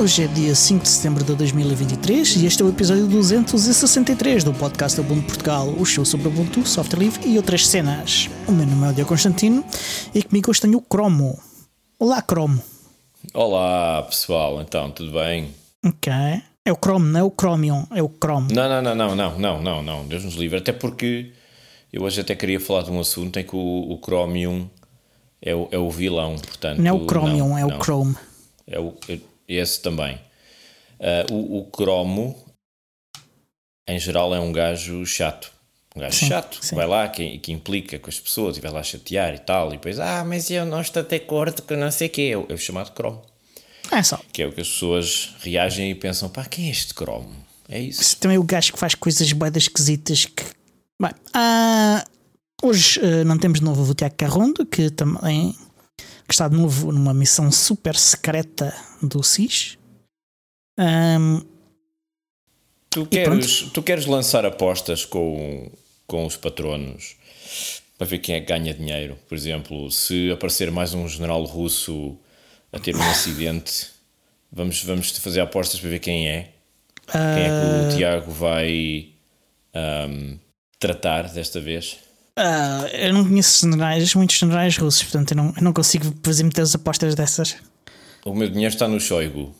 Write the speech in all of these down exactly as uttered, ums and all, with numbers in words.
Hoje é dia cinco de setembro de dois mil e vinte e três e este é o episódio duzentos e sessenta e três do podcast Ubuntu Portugal, o show sobre Ubuntu, software livre e outras cenas. O meu nome é o Diogo Constantino e comigo hoje tenho o Cromo. Olá, Cromo. Olá, pessoal, então, tudo bem? Ok. É o Chrome, não é o Chromium, é o Chrome. Não, não, não, não, não, não, não, não, Deus nos livre, até porque eu hoje até queria falar de um assunto em que o, o Chromium é o, é o vilão, portanto... Não é o Chromium, não, é não. o Chrome. É o, esse também. Uh, o, o Cromo, em geral, é um gajo chato. Um gajo sim, chato, sim. Vai lá, que, que implica com as pessoas e vai lá chatear e tal. E depois, ah, mas eu não estou de acordo com não sei o quê. É o chamado Cromo. É só. Que é o que as pessoas reagem e pensam, pá, quem é este Cromo? É isso. Esse também é o gajo que faz coisas buedas esquisitas que... Bem, ah, hoje uh, não temos de novo o Tiago Carrondo, que também... que está de novo numa missão super secreta do S I S. Um, tu, queres, tu queres lançar apostas com, com os patronos para ver quem é que ganha dinheiro? Por exemplo, se aparecer mais um general russo a ter um acidente, vamos, vamos fazer apostas para ver quem é. Uh... Quem é que o Tiago vai um, tratar desta vez? Uh, eu não conheço generais, muitos generais russos, portanto eu não, eu não consigo fazer muitas apostas dessas. O meu dinheiro está no Shoigu.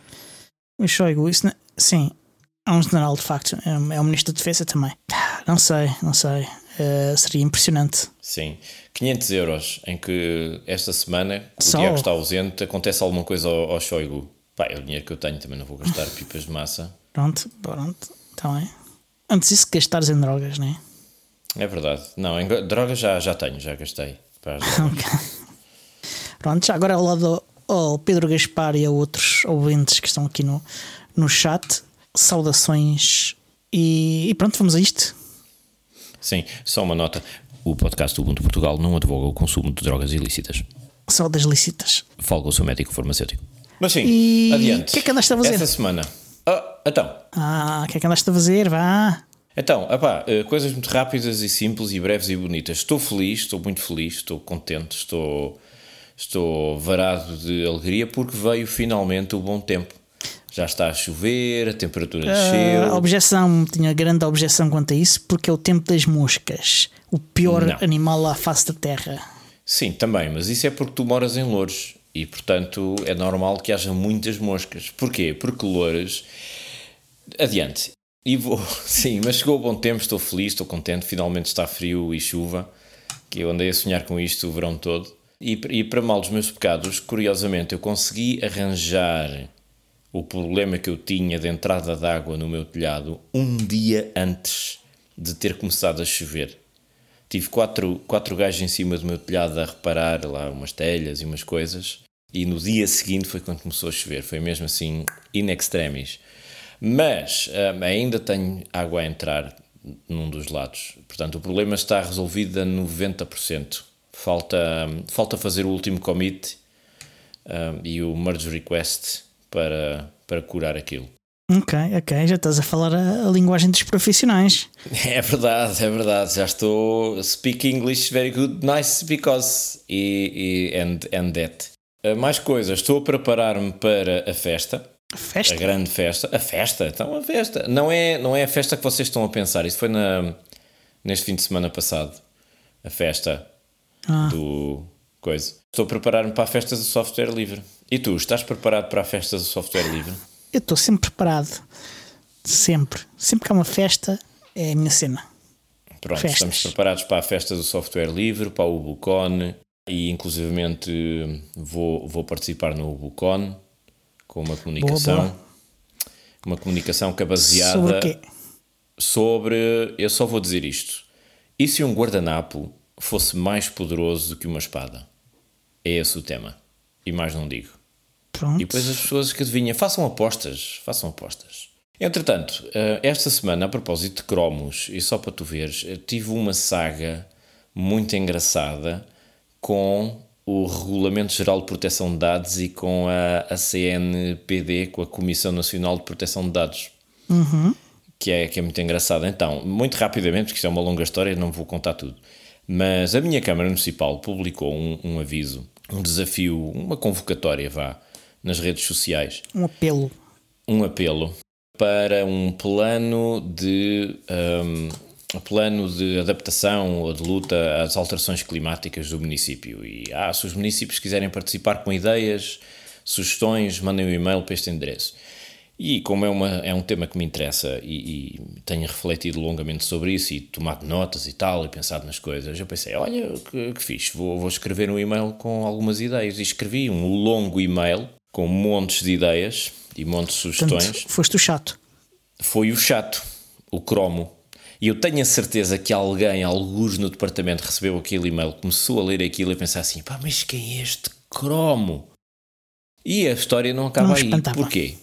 O Shoigu, isso não, sim, é um general de facto, é, é um ministro da defesa também. Não sei, não sei, uh, seria impressionante. Sim, quinhentos euros em que esta semana o Só? Tiago está ausente, acontece alguma coisa ao, ao Shoigu. Pá, é o dinheiro que eu tenho, também não vou gastar pipas de massa. Pronto, pronto, está bem. Antes disso gastares em drogas, não é? É verdade. Não, em drogas já, já tenho, já gastei. Okay. Pronto, já agora ao lado ao Pedro Gaspar e a outros ouvintes que estão aqui no, no chat, saudações e, e pronto, vamos a isto. Sim, só uma nota. O podcast do Ubuntu Portugal não advoga o consumo de drogas ilícitas. Só das lícitas. Fale com o seu médico farmacêutico. Mas sim, e... adiante. O que é que andaste a fazer? Esta semana. Ah, então. Ah, o que é que andaste a fazer? Vá. Então, opá, coisas muito rápidas e simples e breves e bonitas. Estou feliz, estou muito feliz, estou contente, estou, estou varado de alegria porque veio finalmente o bom tempo. Já está a chover, a temperatura desceu. A objeção, tinha grande objeção quanto a isso, porque é o tempo das moscas, o pior Não. animal à face da terra. Sim, também, mas isso é porque tu moras em Loures e, portanto, é normal que haja muitas moscas. Porquê? Porque Loures... Adiante. E vou, sim, mas chegou o bom tempo, estou feliz, estou contente, finalmente está frio e chuva, que eu andei a sonhar com isto o verão todo. E, e para mal dos meus pecados, curiosamente, eu consegui arranjar o problema que eu tinha de entrada de água no meu telhado um dia antes de ter começado a chover. Tive quatro, quatro gajos em cima do meu telhado a reparar lá umas telhas e umas coisas, e no dia seguinte foi quando começou a chover, foi mesmo assim, in extremis. Mas um, ainda tenho água a entrar num dos lados. Portanto, o problema está resolvido a noventa por cento. Falta, um, falta fazer o último commit um, e o merge request para, para curar aquilo. Ok, ok. Já estás a falar a, a linguagem dos profissionais. É verdade, é verdade. Já estou... Speak English very good, nice, because... E, e, and, and that. Uh, mais coisas. Estou a preparar-me para a festa. A festa? A grande festa. A festa, então a festa. Não é, não é a festa que vocês estão a pensar. Isso foi na, neste fim de semana passado. A festa ah. do coisa. Estou a preparar-me para a festa do software livre. E tu, estás preparado para a festa do software livre? Eu estou sempre preparado. Sempre. Sempre que há uma festa, é a minha cena. Pronto, Festas. Estamos preparados para a festa do software livre, para o UbuCon. E inclusivamente vou, vou participar no UbuCon. Com uma comunicação, boa, boa. uma comunicação que é baseada sobre, quê? sobre, eu só vou dizer isto, e se um guardanapo fosse mais poderoso do que uma espada? É esse o tema, e mais não digo. Pronto. E depois as pessoas que adivinham, façam apostas, façam apostas. Entretanto, esta semana, a propósito de cromos, e só para tu veres, tive uma saga muito engraçada com o Regulamento Geral de Proteção de Dados e com a, a C N P D, com a Comissão Nacional de Proteção de Dados, uhum. que, é, que é muito engraçado. Então, muito rapidamente, porque isto é uma longa história, não vou contar tudo, mas a minha Câmara Municipal publicou um, um aviso, um desafio, uma convocatória, vá, nas redes sociais. Um apelo. Um apelo para um plano de, um, um plano de adaptação ou de luta às alterações climáticas do município. E ah, se os municípios quiserem participar com ideias, sugestões, mandem um e-mail para este endereço. E como é, uma, é um tema que me interessa e, e tenho refletido longamente sobre isso e tomado notas e tal, e pensado nas coisas, eu pensei, olha, que, que fixe, vou, vou escrever um e-mail com algumas ideias. E escrevi um longo e-mail com montes de ideias e montes de sugestões. Portanto, foste o chato. Foi o chato, o cromo. E eu tenho a certeza que alguém, alguns no departamento, recebeu aquele e-mail, começou a ler aquilo e pensar assim, pá, mas quem é este cromo? E a história não acaba Não aí. espantava. Porquê?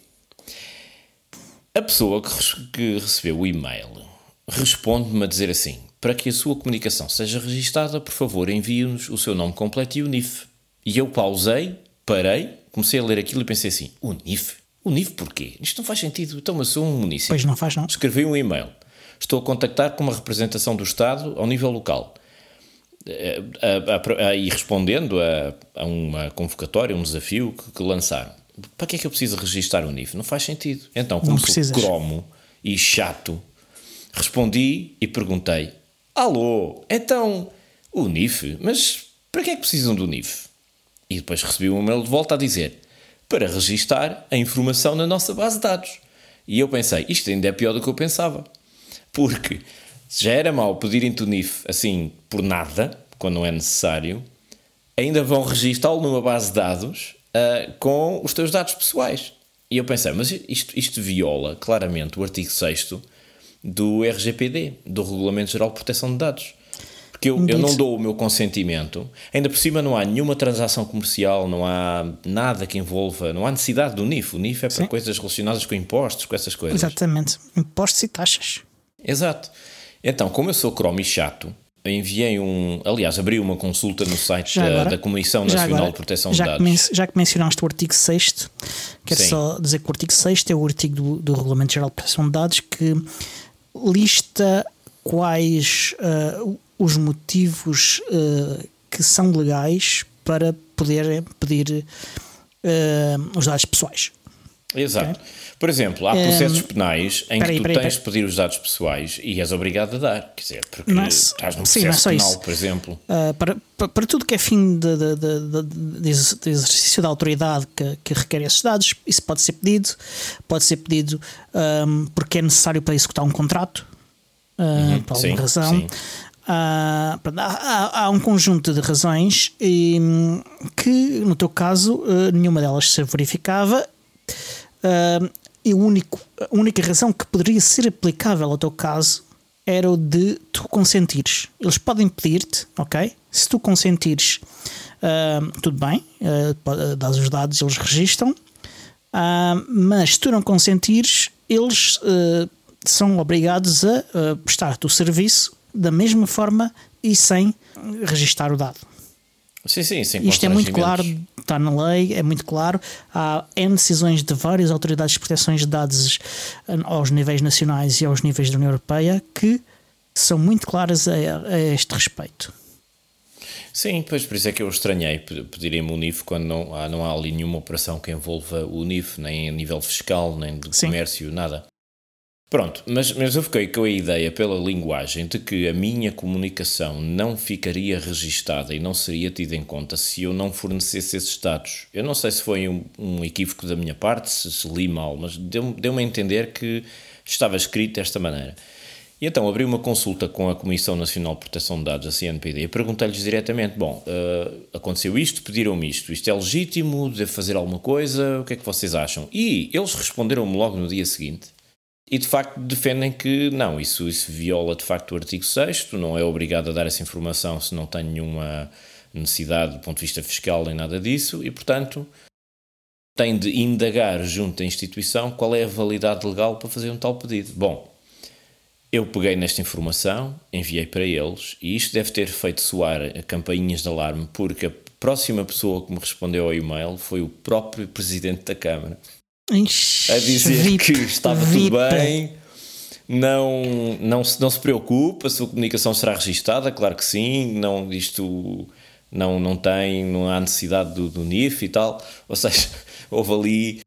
A pessoa que, que recebeu o e-mail responde-me a dizer assim, para que a sua comunicação seja registada, por favor, envie-nos o seu nome completo e o N I F. E eu pausei, parei, comecei a ler aquilo e pensei assim, o N I F? O N I F porquê? Isto não faz sentido. Então eu sou um município. Pois não faz, não. Escrevi um e-mail. Estou a contactar com uma representação do Estado ao nível local. E respondendo a, a uma convocatória, um desafio que, que lançaram. Para que é que eu preciso registar o N I F? Não faz sentido. Então, como sou cromo e chato, respondi e perguntei, alô, então, o N I F? Mas para que é que precisam do N I F? E depois recebi um e-mail de volta a dizer, para registar a informação na nossa base de dados. E eu pensei, isto ainda é pior do que eu pensava. Porque se já era mau pedirem-te o N I F assim por nada, quando não é necessário, ainda vão registá-lo numa base de dados uh, com os teus dados pessoais. E eu pensei, mas isto, isto viola claramente o artigo sexto do R G P D, do Regulamento Geral de Proteção de Dados. Porque eu, eu não dou o meu consentimento, ainda por cima não há nenhuma transação comercial, não há nada que envolva, não há necessidade do N I F. O N I F é para Sim. coisas relacionadas com impostos, com essas coisas. Exatamente, impostos e taxas. Exato. Então, como eu sou cromo e chato, enviei um... Aliás, abri uma consulta no site agora, da, da Comissão Nacional agora, de Proteção já de Dados. Que já que mencionaste o artigo sexto, quero Sim. só dizer que o artigo sexto é o artigo do, do Regulamento Geral de Proteção de Dados que lista quais uh, os motivos uh, que são legais para poder pedir uh, os dados pessoais. Exato. Okay? Por exemplo, há processos um, penais em que tu aí, tens de pedir os dados pessoais e és obrigado a dar. Quer dizer, porque é, estás num sim, processo penal, isso. por exemplo. Uh, para, para, para tudo que é fim de, de, de, de, de exercício da autoridade que, que requer esses dados, isso pode ser pedido. Pode ser pedido um, porque é necessário para executar um contrato, uh, uhum, por alguma sim, razão. Sim. Uh, há, há, há um conjunto de razões e, que, no teu caso, uh, nenhuma delas se verificava. Uh, e o único, a única razão que poderia ser aplicável ao teu caso era o de tu consentires. Eles podem pedir-te, ok? Se tu consentires, uh, tudo bem, uh, dás os dados, eles registram, uh, mas se tu não consentires, eles uh, são obrigados a uh, prestar-te o serviço da mesma forma e sem registar o dado. Sim, sim, sem Isto é muito claro, está na lei, é muito claro. Há N decisões de várias autoridades de proteção de dados aos níveis nacionais e aos níveis da União Europeia que são muito claras a, a este respeito. Sim, pois por isso é que eu estranhei pedirem-me o N I F quando não há, não há ali nenhuma operação que envolva o N I F, nem a nível fiscal, nem de sim. comércio, nada. Pronto, mas, mas eu fiquei com a ideia pela linguagem de que a minha comunicação não ficaria registada e não seria tida em conta se eu não fornecesse esses dados. Eu não sei se foi um, um equívoco da minha parte, se, se li mal, mas deu-me, deu-me a entender que estava escrito desta maneira. E então abri uma consulta com a Comissão Nacional de Proteção de Dados, a C N P D, e perguntei-lhes diretamente, bom, uh, aconteceu isto, pediram-me isto, isto é legítimo, devo fazer alguma coisa, o que é que vocês acham? E eles responderam-me logo no dia seguinte, e de facto defendem que não, isso, isso viola de facto o artigo sexto, não é obrigado a dar essa informação se não tem nenhuma necessidade do ponto de vista fiscal nem nada disso e portanto tem de indagar junto da instituição qual é a validade legal para fazer um tal pedido. Bom, eu peguei nesta informação, enviei para eles e isto deve ter feito soar campainhas de alarme porque a próxima pessoa que me respondeu ao e-mail foi o próprio Presidente da Câmara. Ixi, a dizer V I P, que estava V I P. Tudo bem, não, não, se, não se preocupe, a sua comunicação será registada, claro que sim, não, isto não, não tem, não há necessidade do, do N I F e tal, ou seja, houve ali.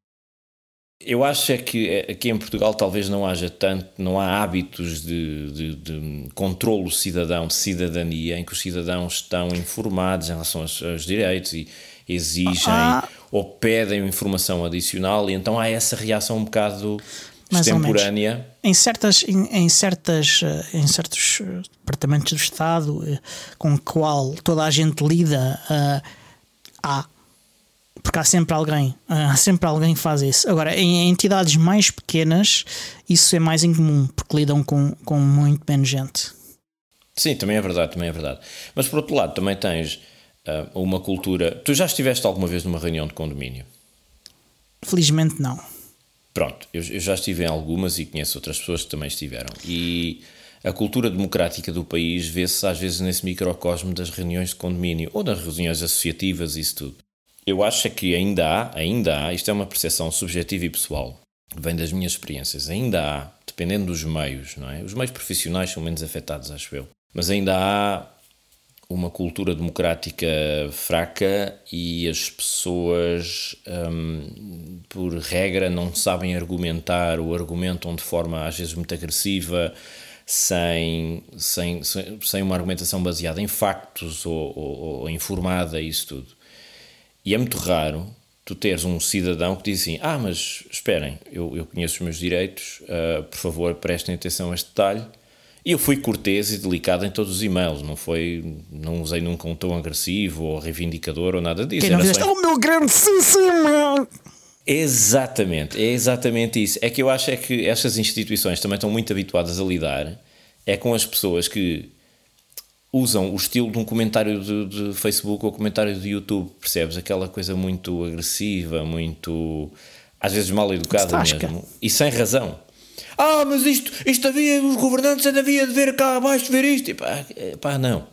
Eu acho é que aqui em Portugal talvez não haja tanto, não há hábitos de, de, de controlo cidadão, de cidadania, em que os cidadãos estão informados em relação aos, aos direitos e exigem ah. ou pedem informação adicional, e então há essa reação um bocado extemporânea. Em certas, em, em certas, em certos departamentos do Estado com o qual toda a gente lida, uh, há. Porque há sempre alguém, há sempre alguém que faz isso. Agora, em entidades mais pequenas, isso é mais incomum, porque lidam com, com muito menos gente. Sim, também é verdade, também é verdade. Mas por outro lado, também tens uh, uma cultura. Tu já estiveste alguma vez numa reunião de condomínio? Felizmente não. Pronto, eu, eu já estive em algumas e conheço outras pessoas que também estiveram. E a cultura democrática do país vê-se às vezes nesse microcosmo das reuniões de condomínio ou das reuniões associativas e isso tudo. Eu acho é que ainda há, ainda há, isto é uma percepção subjetiva e pessoal, vem das minhas experiências, ainda há, dependendo dos meios, não é? Os meios profissionais são menos afetados, acho eu, mas ainda há uma cultura democrática fraca e as pessoas, hum, por regra, não sabem argumentar ou argumentam de forma às vezes muito agressiva, sem, sem, sem, sem uma argumentação baseada em factos ou, ou, ou informada e isso tudo. E é muito raro tu teres um cidadão que diz assim: ah, mas esperem, eu, eu conheço os meus direitos, uh, por favor prestem atenção a este detalhe. E eu fui cortês e delicado em todos os e-mails, não foi, não usei nunca um tom agressivo ou reivindicador ou nada disso. Quem não fizeste, oh meu grandíssimo! Exatamente, é exatamente isso. É que eu acho é que estas instituições também estão muito habituadas a lidar é com as pessoas que usam o estilo de um comentário de, de Facebook ou comentário de YouTube, percebes? Aquela coisa muito agressiva, muito, às vezes mal educada mesmo, e sem razão. Ah, mas isto, isto havia, os governantes ainda havia de ver cá abaixo, ver isto, e pá, pá não.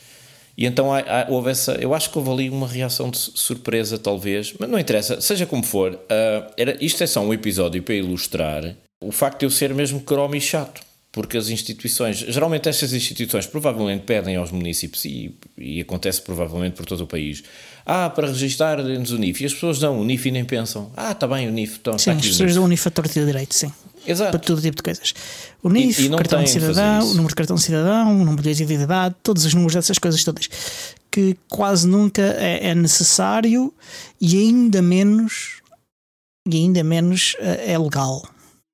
E então há, há, houve essa, eu acho que houve ali uma reação de surpresa talvez, mas não interessa, seja como for, uh, era, isto é só um episódio para ilustrar o facto de eu ser mesmo cromo e chato. Porque as instituições, geralmente estas instituições provavelmente pedem aos municípios, e, e acontece provavelmente por todo o país, ah, para registar-nos o N I F, e as pessoas dão o N I F e nem pensam, ah, está bem o N I F, então, sim, as pessoas dão o N I F a torto e direito, sim. Exato. Para todo tipo de coisas. O N I F, e, e o cartão de cidadão, o número de cartão de cidadão, o número de identidade, todos os números dessas coisas todas, que quase nunca é, é necessário e ainda menos, e ainda menos é legal.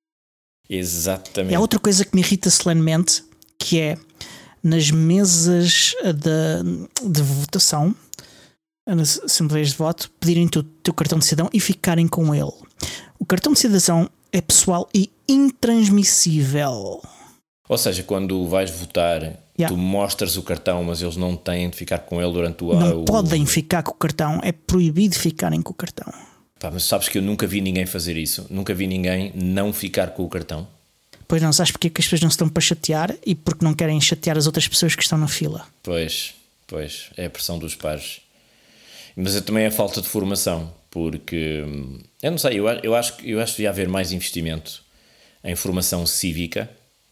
Exatamente. É outra coisa que me irrita solenemente, que é nas mesas de, de votação, nas assembleias de voto, pedirem-te o teu cartão de cidadão e ficarem com ele. O cartão de cidadão é pessoal e intransmissível. Ou seja, quando vais votar, yeah. tu mostras o cartão, mas eles não têm de ficar com ele durante o... Não o... podem ficar com o cartão, é proibido ficarem com o cartão. Pá, mas sabes que eu nunca vi ninguém fazer isso. Nunca vi ninguém não ficar com o cartão. Pois não, sabes porque que as pessoas não se estão para chatear e porque não querem chatear as outras pessoas que estão na fila. Pois, pois, é a pressão dos pares. Mas é também a falta de formação, porque, eu não sei, eu, eu, acho, eu acho que devia haver mais investimento em formação cívica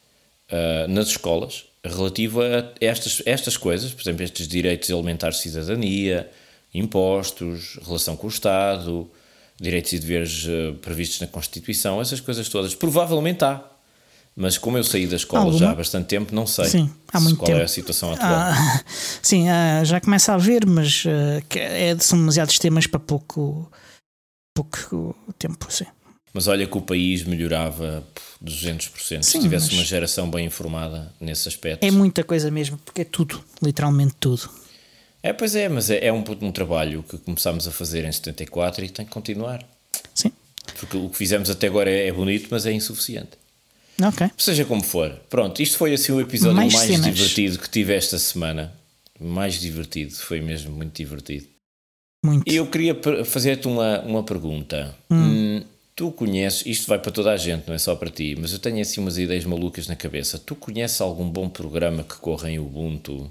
uh, nas escolas, relativo a estas, estas coisas, por exemplo, estes direitos elementares de cidadania, impostos, relação com o Estado, direitos e deveres uh, previstos na Constituição, essas coisas todas. Provavelmente há, mas como eu saí da escola Alguma? já há bastante tempo, não sei sim, há muito qual tempo. é a situação atual. Ah, sim, ah, já começa a haver, mas uh, é, são demasiados temas para pouco, pouco tempo, sim. Mas olha que o país melhorava duzentos por cento sim, se tivesse uma geração bem informada nesse aspecto. É muita coisa mesmo, porque é tudo, literalmente tudo. É, pois é, mas é, é um, um trabalho que começámos a fazer em setenta e quatro e tem que continuar. Sim. Porque o que fizemos até agora é, é bonito, mas é insuficiente. Ok. Seja como for. Pronto, isto foi assim o episódio mais, mais divertido que tive esta semana. Mais divertido, foi mesmo muito divertido. Muito. E eu queria fazer-te uma, uma pergunta. Hum. Hum, tu conheces, isto vai para toda a gente, não é só para ti, mas eu tenho assim umas ideias malucas na cabeça. Tu conheces algum bom programa que corra em Ubuntu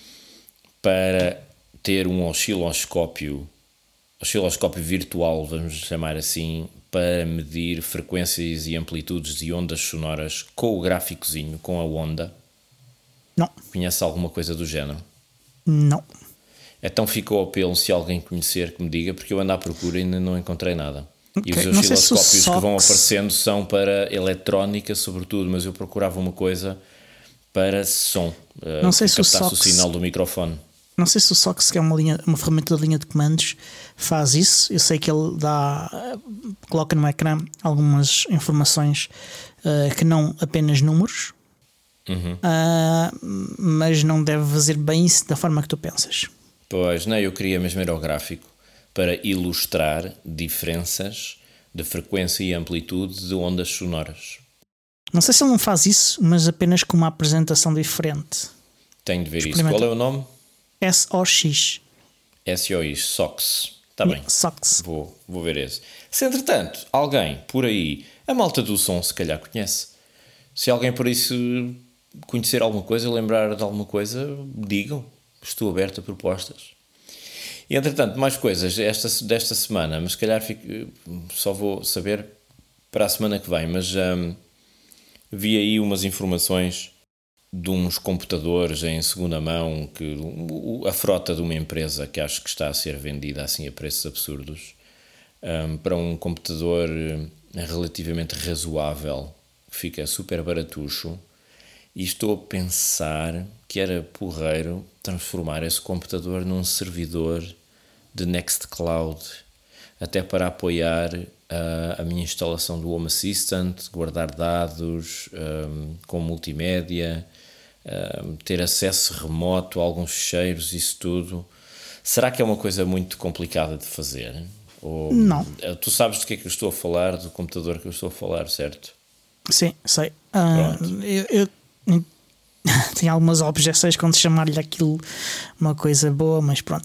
para ter um osciloscópio, osciloscópio virtual, vamos chamar assim, para medir frequências e amplitudes de ondas sonoras com o gráficozinho, com a onda? Não. Conhece alguma coisa do género? Não. Então ficou ao pelo, se alguém conhecer, que me diga, porque eu ando à procura e ainda não encontrei nada. Okay. E os Não sei se o osciloscópios que vão SOX aparecendo são para eletrónica, sobretudo, mas eu procurava uma coisa para som, uh, Não sei que se o captasse o SOX sinal do microfone. Não sei se o SOX, que é uma, linha, uma ferramenta de linha de comandos, faz isso. Eu sei que ele dá, coloca no ecrã algumas informações uh, que não apenas números, Uhum. uh, mas não deve fazer bem isso da forma que tu pensas. Pois, não, eu queria mesmo era o gráfico para ilustrar diferenças de frequência e amplitude de ondas sonoras. Não sei se ele não faz isso, mas apenas com uma apresentação diferente. Tenho de ver isso. Qual é o nome? S O X. S O X, SOX. Está bem. SOX. Vou, vou ver esse. Se entretanto, alguém por aí, a malta do som se calhar conhece. Se alguém por isso conhecer alguma coisa, lembrar de alguma coisa, digam. Estou aberto a propostas. E entretanto, mais coisas esta, desta semana, mas se calhar fico, só vou saber para a semana que vem, mas hum, vi aí umas informações de uns computadores em segunda mão, que a frota de uma empresa que acho que está a ser vendida assim a preços absurdos, um, para um computador relativamente razoável, que fica super baratucho, e estou a pensar que era porreiro transformar esse computador num servidor de Nextcloud, até para apoiar a, a minha instalação do Home Assistant, guardar dados um, com multimédia, um, ter acesso remoto a alguns ficheiros, isso tudo. Será que é uma coisa muito complicada de fazer? Ou, não. Tu sabes do que é que eu estou a falar, do computador que eu estou a falar, certo? Sim, sei. Uh, eu, eu tenho algumas objeções quando chamar-lhe aquilo uma coisa boa, mas pronto.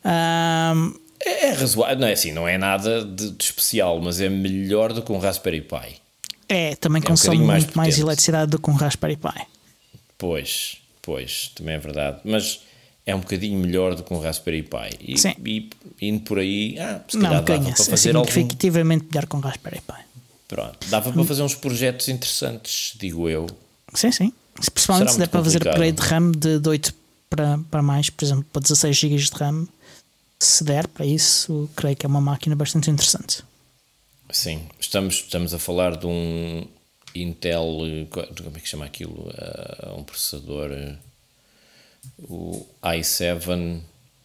Uh, é, é razoável, não é assim, não é nada de, de especial, mas é melhor do que um Raspberry Pi. É, também é consome um muito mais, mais eletricidade do que um Raspberry Pi. Pois, pois, também é verdade. Mas é um bocadinho melhor do que um Raspberry Pi. E, Sim. e indo por aí, ah, se não, calhar dava ganha, para é fazer algum... significativamente melhor com o Raspberry Pi. Pronto, dava para fazer uns projetos interessantes, digo eu. Sim, sim. Principalmente se der para fazer upgrade de RAM de, de oito para, para mais, por exemplo, para dezasseis gigas de RAM. Se der para isso, creio que é uma máquina bastante interessante. Sim, estamos, estamos a falar de um Intel, como é que chama aquilo? Uh, um processador, uh, o i sete,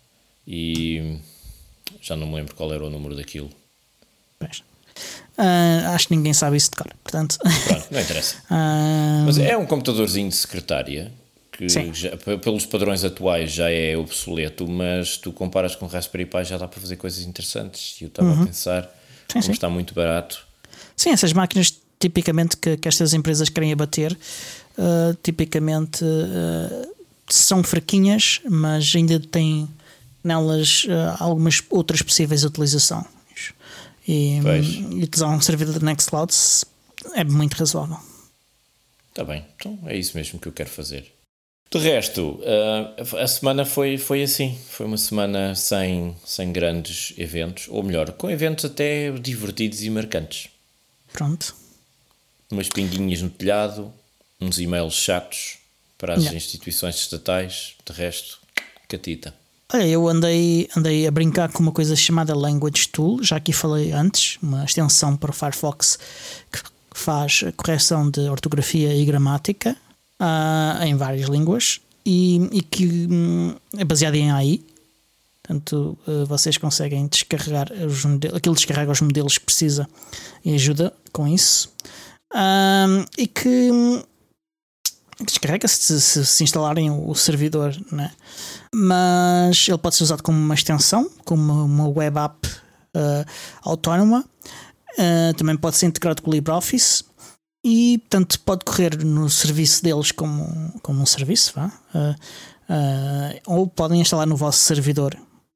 e já não me lembro qual era o número daquilo. Pois. Uh, acho que ninguém sabe isso de cor, portanto. Pronto, não interessa. uh... Mas é um computadorzinho de secretária que já, pelos padrões atuais já é obsoleto, mas tu comparas com o Raspberry Pi, já dá para fazer coisas interessantes. E eu estava uhum. a pensar, sim, como sim. está muito barato. Sim, essas máquinas tipicamente que, que estas empresas querem abater, uh, tipicamente uh, são fraquinhas, mas ainda têm nelas uh, algumas outras possíveis utilizações. E, e utilizar um servidor de Nextcloud é muito razoável. Está bem, então é isso mesmo que eu quero fazer. De resto, uh, a semana foi, foi assim. Foi uma semana sem, sem grandes eventos, ou melhor, com eventos até divertidos e marcantes. Pronto. Umas pinguinhas no telhado, uns e-mails chatos para as yeah. instituições estatais. De resto, catita. Olha, eu andei, andei a brincar com uma coisa chamada Language Tool, já aqui falei antes, uma extensão para o Firefox que faz a correção de ortografia e gramática uh, em várias línguas e, e que um, é baseada em A I. Portanto, uh, vocês conseguem descarregar os modelos, aquilo descarrega os modelos que precisa e ajuda com isso. Um, e que descarrega-se se, se, se instalarem o servidor, né? Mas ele pode ser usado como uma extensão, como uma web app uh, autónoma. Uh, também pode ser integrado com o LibreOffice e, portanto, pode correr no serviço deles como, como um serviço, vá? Uh, uh, ou podem instalar no vosso servidor.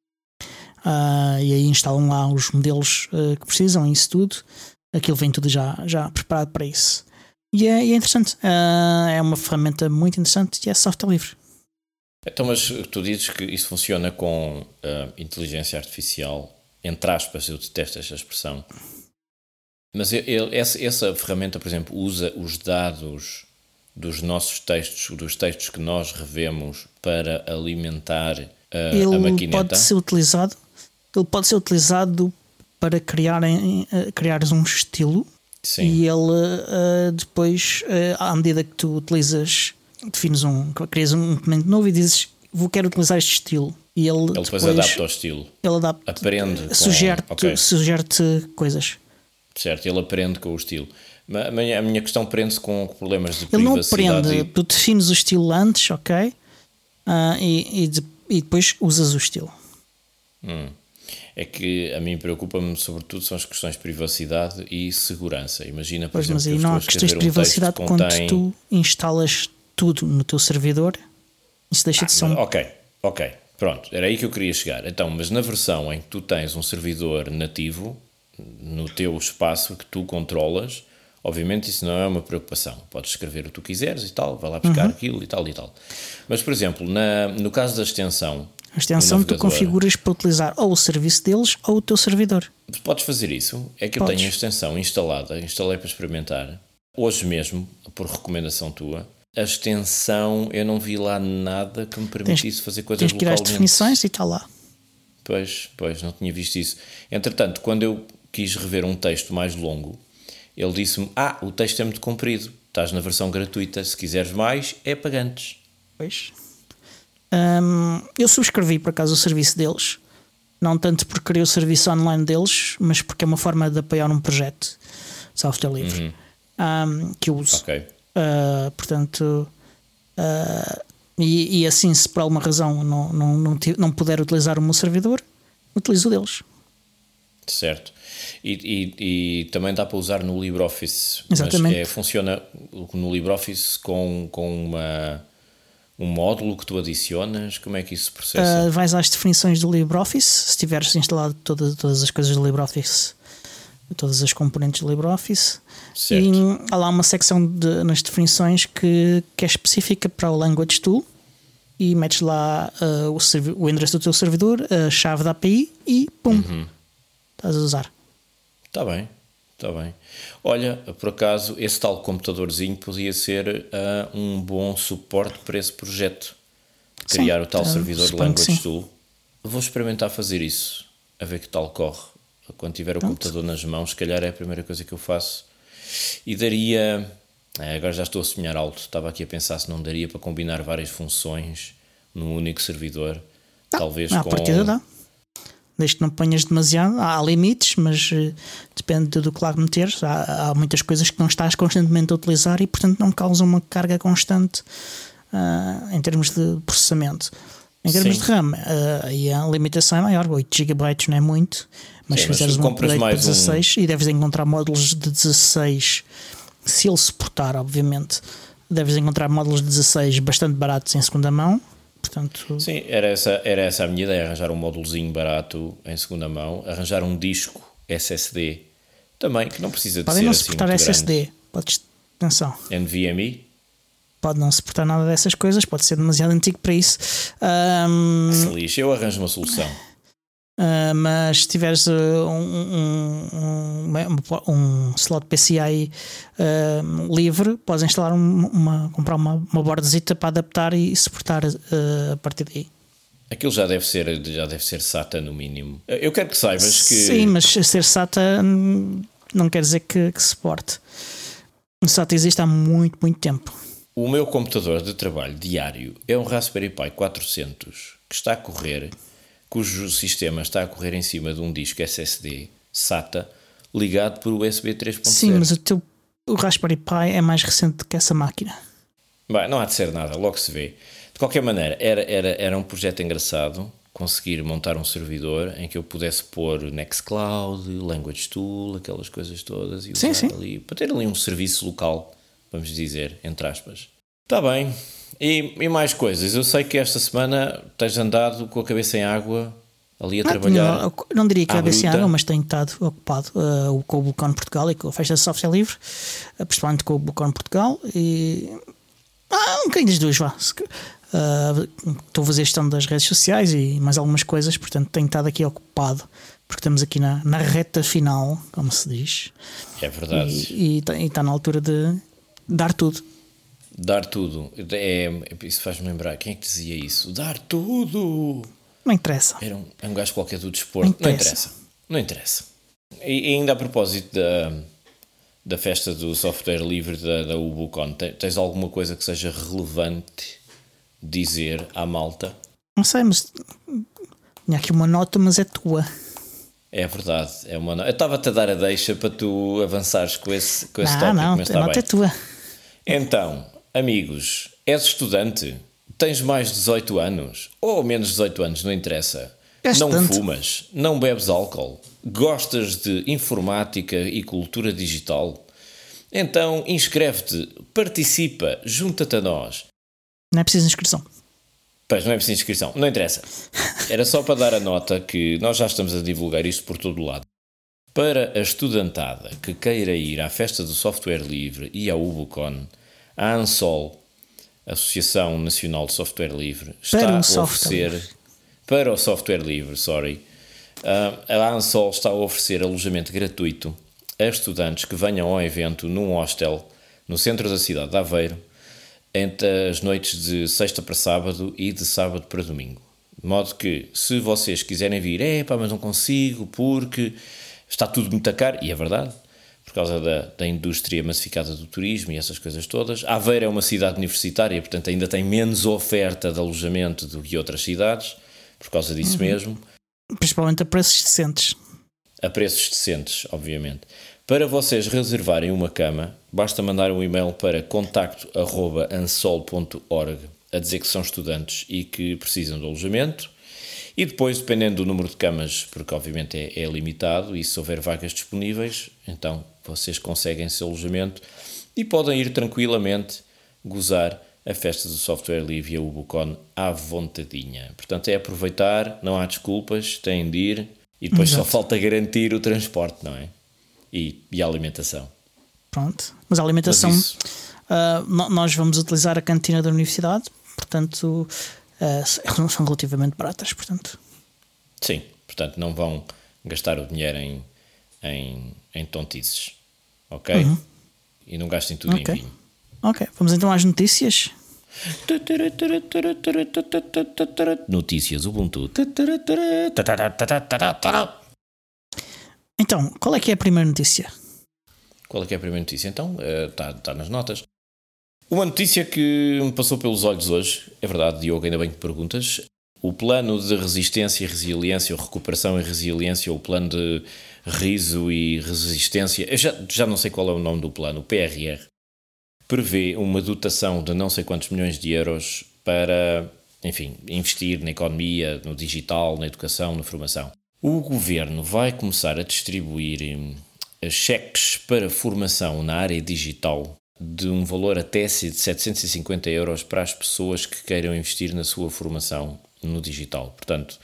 Uh, e aí instalam lá os modelos uh, que precisam, isso tudo. Aquilo vem tudo já, já preparado para isso. E é, e é interessante. Uh, é uma ferramenta muito interessante e é software livre. Então, mas tu dizes que isso funciona com uh, inteligência artificial, entre aspas, eu detesto esta expressão. Mas ele, essa, essa ferramenta, por exemplo, usa os dados dos nossos textos, dos textos que nós revemos, para alimentar a, ele a maquineta. pode ser utilizado, ele pode ser utilizado para criar, uh, criares um estilo. Sim. E ele uh, depois, uh, à medida que tu utilizas, defines um, crias um componente novo e dizes vou quero utilizar este estilo. E ele, ele depois, depois adapta ao estilo. Ele adapta, aprende. Sugere-te okay. sugere coisas. Certo, ele aprende com o estilo. A minha, a minha questão prende-se com problemas de ele privacidade. Ele não aprende, e... tu defines o estilo antes, ok? Uh, e, e, de, e depois usas o estilo. Hum. É que a mim preocupa-me sobretudo são as questões de privacidade e segurança. Imagina, por pois, exemplo, mas aí não há questões de privacidade um quando contém... tu instalas tudo no teu servidor. Isso deixa ah, de ser um... Ok, ok, pronto, era aí que eu queria chegar. Então, mas na versão em que tu tens um servidor nativo no teu espaço que tu controlas, obviamente isso não é uma preocupação. Podes escrever o que tu quiseres e tal, vai lá buscar uhum. aquilo e tal e tal. Mas, por exemplo, na, no caso da extensão, a extensão tu configuras para utilizar ou o serviço deles ou o teu servidor. Podes fazer isso. É que Podes. Eu tenho a extensão instalada, instalei para experimentar, hoje mesmo, por recomendação tua. A extensão, eu não vi lá nada que me permitisse tens, fazer coisas tens localmente. Tens que ir às definições e está lá. Pois, pois, não tinha visto isso. Entretanto, quando eu quis rever um texto mais longo, ele disse-me, ah, o texto é muito comprido, estás na versão gratuita, se quiseres mais, é pagantes. Pois... Um, eu subscrevi por acaso o serviço deles, não tanto porque queria o serviço online deles, mas porque é uma forma de apoiar um projeto de software livre uhum. um, que eu uso. Okay. Uh, portanto, uh, e, e assim, se por alguma razão não, não, não, não puder utilizar o meu servidor, utilizo o deles. Certo. E, e, e também dá para usar no LibreOffice. Exatamente. Mas é, funciona no LibreOffice com, com uma. Um módulo que tu adicionas? Como é que isso se processa? Uh, vais às definições do LibreOffice, se tiveres instalado todas, todas as coisas do LibreOffice, todas as componentes do LibreOffice, certo. E há lá uma secção de, nas definições que, que é específica para o Language Tool e metes lá uh, o, servi- o endereço do teu servidor, a chave da A P I e pum, uhum. estás a usar. Está bem, está bem. Olha, por acaso, esse tal computadorzinho podia ser uh, um bom suporte para esse projeto. Criar sim, o tal uh, servidor de Language Tool. Vou experimentar fazer isso, a ver que tal corre. Quando tiver o Pronto. computador nas mãos, se calhar é a primeira coisa que eu faço. E daria... É, agora já estou a sonhar alto. Estava aqui a pensar se não daria para combinar várias funções num único servidor. Ah, Talvez à com... partida dá. Desde que não ponhas demasiado, há limites, mas uh, depende do que lá meteres. Há, há muitas coisas que não estás constantemente a utilizar e, portanto, não causam uma carga constante uh, em termos de processamento. Em termos Sim. de RAM, uh, aí a limitação é maior, oito gigabytes não é muito, mas se fizeres um upgrade para dezasseis um... e deves encontrar módulos de dezasseis, se ele suportar, obviamente, deves encontrar módulos de dezasseis bastante baratos em segunda mão. Portanto... Sim, era essa, era essa a minha ideia, arranjar um módulozinho barato em segunda mão, arranjar um disco S S D também, que não precisa de Podem ser não assim suportar muito S S D, grande. podes, atenção. N V M e? Pode não suportar nada dessas coisas, pode ser demasiado antigo para isso. Um, Se lixe, eu arranjo uma solução. Uh, mas se tiveres uh, um, um, um, um slot P C I uh, livre, podes instalar um, uma, comprar uma, uma bordezita para adaptar e suportar uh, a partir daí. Aquilo já deve ser, já deve ser SATA no mínimo. Eu quero que saibas que... Sim, mas ser SATA não quer dizer que, que suporte. O SATA existe há muito, muito tempo. O meu computador de trabalho diário é um Raspberry Pi quatrocentos que está a correr, cujo sistema está a correr em cima de um disco S S D SATA ligado por U S B três ponto zero. Sim, mas o teu o Raspberry Pi é mais recente que essa máquina. Bem, não há de ser nada, logo se vê. De qualquer maneira, era, era, era um projeto engraçado conseguir montar um servidor em que eu pudesse pôr Nextcloud, Language Tool, aquelas coisas todas e usar sim, sim. ali, para ter ali um serviço local, vamos dizer, entre aspas. Está bem. E, e mais coisas. Eu sei que esta semana tens andado com a cabeça em água ali a não, trabalhar. Não, não diria que a cabeça em água, mas tenho estado ocupado uh, com o Bullcon Portugal e com a festa de software livre, uh, principalmente com o Bullcon Portugal e ah, um bocadinho das duas, vá. Uh, estou a fazer gestão das redes sociais e mais algumas coisas, portanto tenho estado aqui ocupado porque estamos aqui na, na reta final, como se diz. É verdade. E está na altura de dar tudo. Dar tudo. É, isso faz-me lembrar. Quem é que dizia isso? Dar tudo! Não interessa. Era um, é um gajo qualquer do desporto. Não interessa. Não interessa. Não interessa. E, e ainda a propósito da, da festa do software livre da, da UbuCon, tens alguma coisa que seja relevante dizer à malta? Não sei, mas tinha aqui uma nota, mas é tua. É verdade, é uma nota. Eu estava-te a dar a deixa para tu avançares com esse, com esse não, tópico, não, mas a está nota bem. é tua. Então, amigos, és estudante? Tens mais de dezoito anos? Ou menos de dezoito anos, não interessa. És não tanto. fumas, não bebes álcool, gostas de informática e cultura digital? Então inscreve-te, participa, junta-te a nós. Não é preciso inscrição. Pois, não é preciso inscrição, não interessa. Era só para dar a nota que nós já estamos a divulgar isto por todo o lado. Para a estudantada que queira ir à Festa do Software Livre e à UbuCon, a ANSOL, Associação Nacional de Software Livre, está a oferecer... Para o software livre, sorry, a ANSOL está a oferecer alojamento gratuito a estudantes que venham ao evento num hostel no centro da cidade de Aveiro entre as noites de sexta para sábado e de sábado para domingo. De modo que, se vocês quiserem vir, é pá, mas não consigo porque está tudo muito caro, e é verdade, por causa da, da indústria massificada do turismo e essas coisas todas. Aveiro é uma cidade universitária, portanto ainda tem menos oferta de alojamento do que outras cidades, por causa disso uhum. mesmo. Principalmente a preços decentes. A preços decentes, obviamente. Para vocês reservarem uma cama, basta mandar um e-mail para contacto arroba ansol ponto org a dizer que são estudantes e que precisam de alojamento. E depois, dependendo do número de camas, porque obviamente é, é limitado, e se houver vagas disponíveis, então vocês conseguem esse alojamento e podem ir tranquilamente gozar a Festa do Software Livre e a UbuCon à vontadinha. Portanto, é aproveitar, não há desculpas, têm de ir e depois Exato. Só falta garantir o transporte, não é? E, e a alimentação. Pronto, mas a alimentação, mas isso... uh, nós vamos utilizar a cantina da universidade, portanto, uh, são relativamente baratas, portanto. Sim, portanto, não vão gastar o dinheiro em, em, em tontices, ok? Uhum. E não gastem tudo okay. em vinho. Ok, vamos então às notícias. Notícias Ubuntu. Então, qual é que é a primeira notícia? Qual é que é a primeira notícia? Então, está uh, tá nas notas. Uma notícia que me passou pelos olhos hoje, é verdade, Diogo, ainda bem que perguntas. O plano de resistência e resiliência, ou recuperação e resiliência, ou o plano de riso e resistência, eu já, já não sei qual é o nome do plano, o P R R, prevê uma dotação de não sei quantos milhões de euros para, enfim, investir na economia, no digital, na educação, na formação. O governo vai começar a distribuir cheques para formação na área digital de um valor até de setecentos e cinquenta euros para as pessoas que queiram investir na sua formação no digital. Portanto,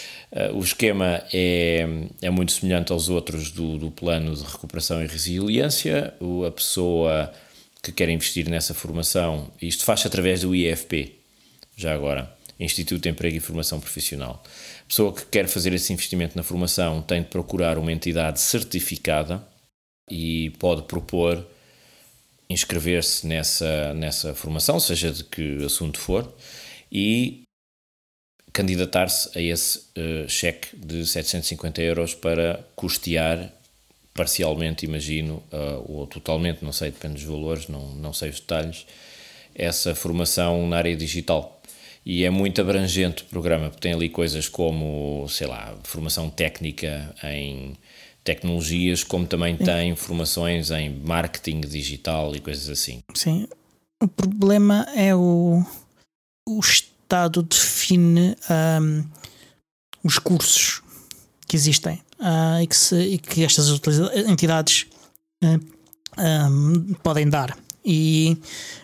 o esquema é, é muito semelhante aos outros do, do plano de recuperação e resiliência. A pessoa que quer investir nessa formação, isto faz-se através do I F P, já agora, Instituto de Emprego e Formação Profissional. A pessoa que quer fazer esse investimento na formação tem de procurar uma entidade certificada e pode propor inscrever-se nessa, nessa formação, seja de que assunto for, e candidatar-se a esse uh, cheque de setecentos e cinquenta euros para custear parcialmente, imagino, uh, ou totalmente, não sei, depende dos valores, não, não sei os detalhes, essa formação na área digital. E é muito abrangente o programa, porque tem ali coisas como, sei lá, formação técnica em tecnologias, como também Sim. tem formações em marketing digital e coisas assim. Sim, o problema é o, o Estado define um, os cursos que existem uh, e, que se, e que estas entidades uh, um, podem dar e,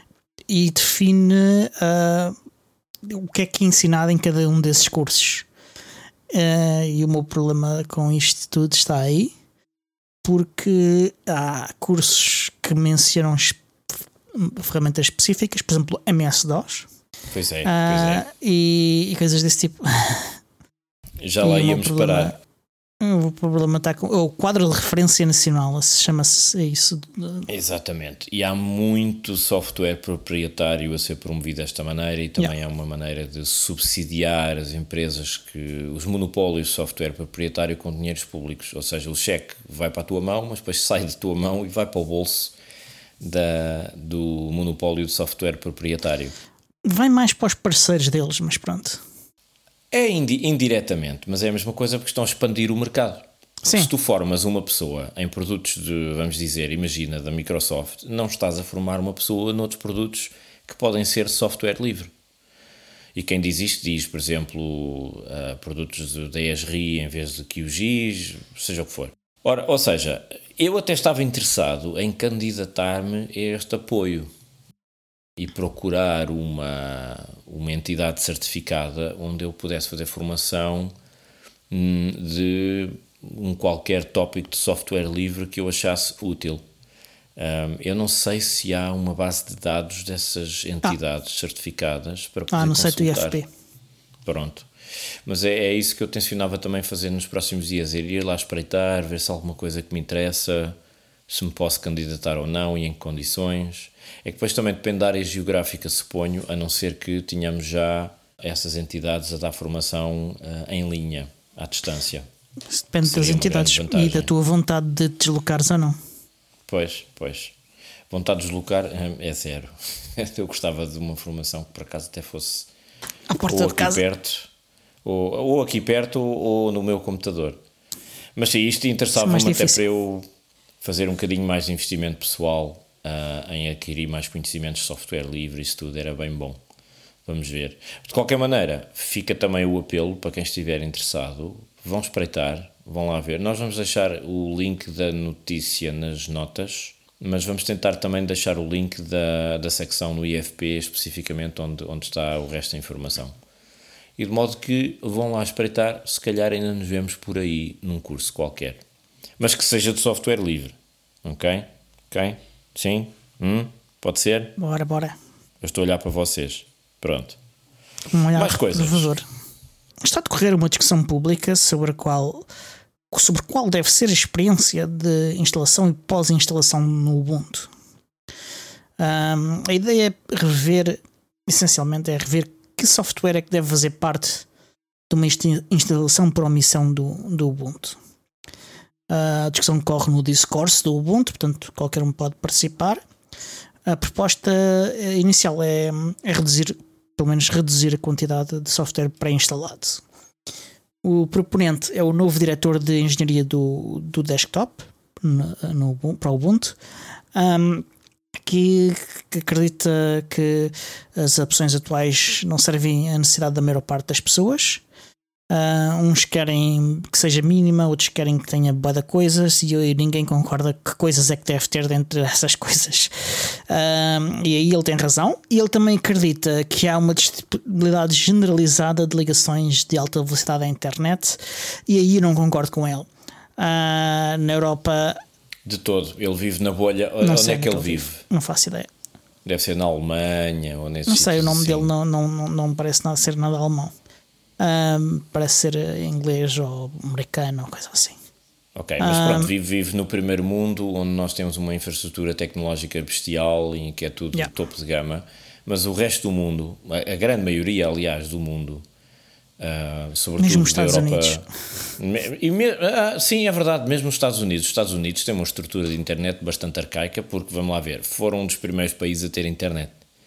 e define uh, o que é que é ensinado em cada um desses cursos. Uh, e o meu problema com isto tudo está aí, porque há cursos que mencionam esp- ferramentas específicas, por exemplo, M S DOS. Pois é, uh, pois é. E, e coisas desse tipo. Já lá íamos parar. O problema está com o quadro de referência nacional, chama-se isso. Exatamente. E há muito software proprietário a ser promovido desta maneira e também yeah. há uma maneira de subsidiar as empresas, que os monopólios de software proprietário com dinheiros públicos. Ou seja, o cheque vai para a tua mão, mas depois sai da tua mão e vai para o bolso da, do monopólio de software proprietário. Vai mais para os parceiros deles, mas pronto. É indi- indiretamente, mas é a mesma coisa porque estão a expandir o mercado. Se tu formas uma pessoa em produtos de, vamos dizer, imagina, da Microsoft, não estás a formar uma pessoa noutros produtos que podem ser software livre. E quem diz isto diz, por exemplo, uh, produtos da E S R I em vez de Q G, seja o que for. Ora, ou seja, eu até estava interessado em candidatar-me a este apoio e procurar uma, uma entidade certificada onde eu pudesse fazer formação de um qualquer tópico de software livre que eu achasse útil. Um, eu não sei se há uma base de dados dessas entidades ah. certificadas para poder ah, no consultar. site do I F P. Pronto. Mas é, é isso que eu tencionava também fazer nos próximos dias, ir lá espreitar, ver se há alguma coisa que me interessa, se me posso candidatar ou não e em que condições. É que depois também depende da área geográfica, suponho, a não ser que tenhamos já essas entidades a dar formação uh, em linha, à distância. Isso depende das entidades e da tua vontade de te deslocares ou não. Pois, pois. Vontade de deslocar é zero. Eu gostava de uma formação que por acaso até fosse à porta ou de aqui casa. perto, ou, ou aqui perto ou no meu computador. Mas sim, isto interessava-me até difícil. Para eu fazer um bocadinho mais de investimento pessoal uh, em adquirir mais conhecimentos de software livre, isso tudo era bem bom. Vamos ver. De qualquer maneira, fica também o apelo para quem estiver interessado. Vão espreitar, vão lá ver. Nós vamos deixar o link da notícia nas notas, mas vamos tentar também deixar o link da, da secção no I F P, especificamente onde, onde está o resto da informação. E de modo que vão lá espreitar, se calhar ainda nos vemos por aí num curso qualquer. Mas que seja de software livre. Ok? Ok? Sim? Hum? Pode ser? Bora, bora. Eu estou a olhar para vocês. Pronto. Um olhar mais coisas. Está a decorrer uma discussão pública sobre a qual, sobre qual deve ser a experiência de instalação e pós-instalação no Ubuntu. Um, a ideia é rever, essencialmente, é rever que software é que deve fazer parte de uma instalação por omissão do, do Ubuntu. A discussão corre no Discourse do Ubuntu, portanto qualquer um pode participar. A proposta inicial é, é reduzir, pelo menos reduzir a quantidade de software pré-instalado. O proponente é o novo diretor de engenharia do, do desktop no, no, para o Ubuntu, um, que, que acredita que as opções atuais não servem à necessidade da maior parte das pessoas. Uh, uns querem que seja mínima, outros querem que tenha bué de coisas e, e ninguém concorda que coisas é que deve ter dentro dessas coisas. Uh, e aí ele tem razão. E ele também acredita que há uma disponibilidade generalizada de ligações de alta velocidade à internet, e aí eu não concordo com ele. Uh, na Europa, de todo, ele vive na bolha. Não Onde sei é que ele ele vive? Não faço ideia. Deve ser na Alemanha ou nesse Não sei, o nome assim. dele não, não, não, não me parece nada ser nada alemão. Um, parece ser inglês ou americano ou coisa assim. Ok, mas um, pronto, vive, vive no primeiro mundo, onde nós temos uma infraestrutura tecnológica bestial e que é tudo yeah. topo de gama, mas o resto do mundo, a, a grande maioria aliás do mundo, uh, sobretudo mesmo os Estados Europa, Unidos e me, uh, sim, é verdade, mesmo os Estados Unidos os Estados Unidos têm uma estrutura de internet bastante arcaica, porque vamos lá ver, foram um dos primeiros países a ter internet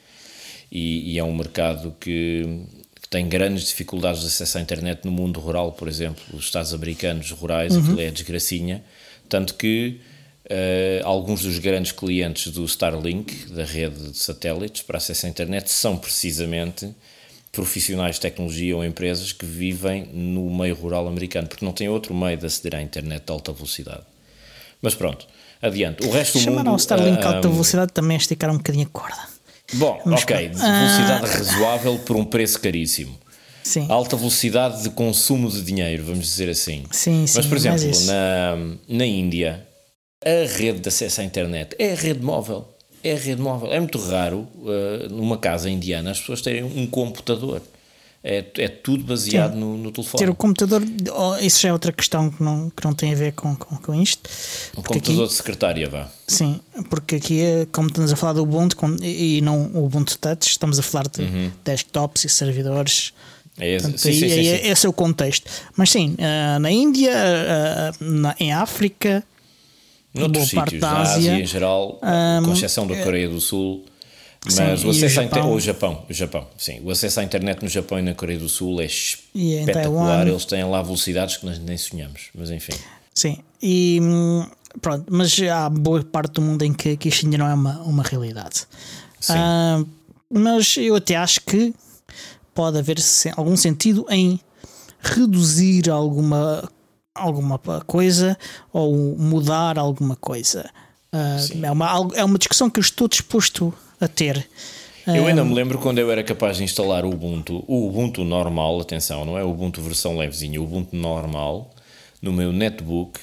e, e é um mercado que que tem grandes dificuldades de acesso à internet no mundo rural, por exemplo, os Estados americanos rurais, uhum. aquilo é desgracinha, tanto que uh, alguns dos grandes clientes do Starlink, da rede de satélites para acesso à internet, são precisamente profissionais de tecnologia ou empresas que vivem no meio rural americano, porque não tem outro meio de aceder à internet de alta velocidade. Mas pronto, adiante. O resto do mundo... Chamar ao Starlink uh, alta velocidade também é esticar um bocadinho a corda. Bom, Vamos ok, de velocidade ah. razoável por um preço caríssimo. Sim. Alta velocidade de consumo de dinheiro, vamos dizer assim. Sim, sim. Mas, por exemplo, na, na Índia, a rede de acesso à internet é a rede móvel. É a rede móvel. É muito raro, uh, numa casa indiana, as pessoas terem um computador. É, é tudo baseado no, no telefone. Ter o computador, isso já é outra questão que não, que não tem a ver com, com, com isto. Um computador aqui, de secretária, vá. Sim, porque aqui, como estamos a falar do Ubuntu e não o Ubuntu Touch, estamos a falar de uhum. desktops e servidores. É esse, Portanto, sim, aí, sim, sim, aí, sim. Esse é o contexto. Mas sim, na Índia, na, em África, noutros sítios, da Ásia em geral, um, com exceção da Coreia do Sul. Mas sim, o acesso à ou o Japão, o Japão, sim, o acesso à internet no Japão e na Coreia do Sul é espetacular. Eles têm lá velocidades que nós nem sonhamos, mas enfim. Sim, e pronto, mas há boa parte do mundo em que, que isto ainda não é uma, uma realidade. Sim. Uh, mas eu até acho que pode haver algum sentido em reduzir alguma, alguma coisa ou mudar alguma coisa. Uh, é, uma, é uma discussão que eu estou disposto a ter. Eu ainda me lembro quando eu era capaz de instalar o Ubuntu, o Ubuntu normal, atenção, não é o Ubuntu versão levezinha, o Ubuntu normal, no meu netbook,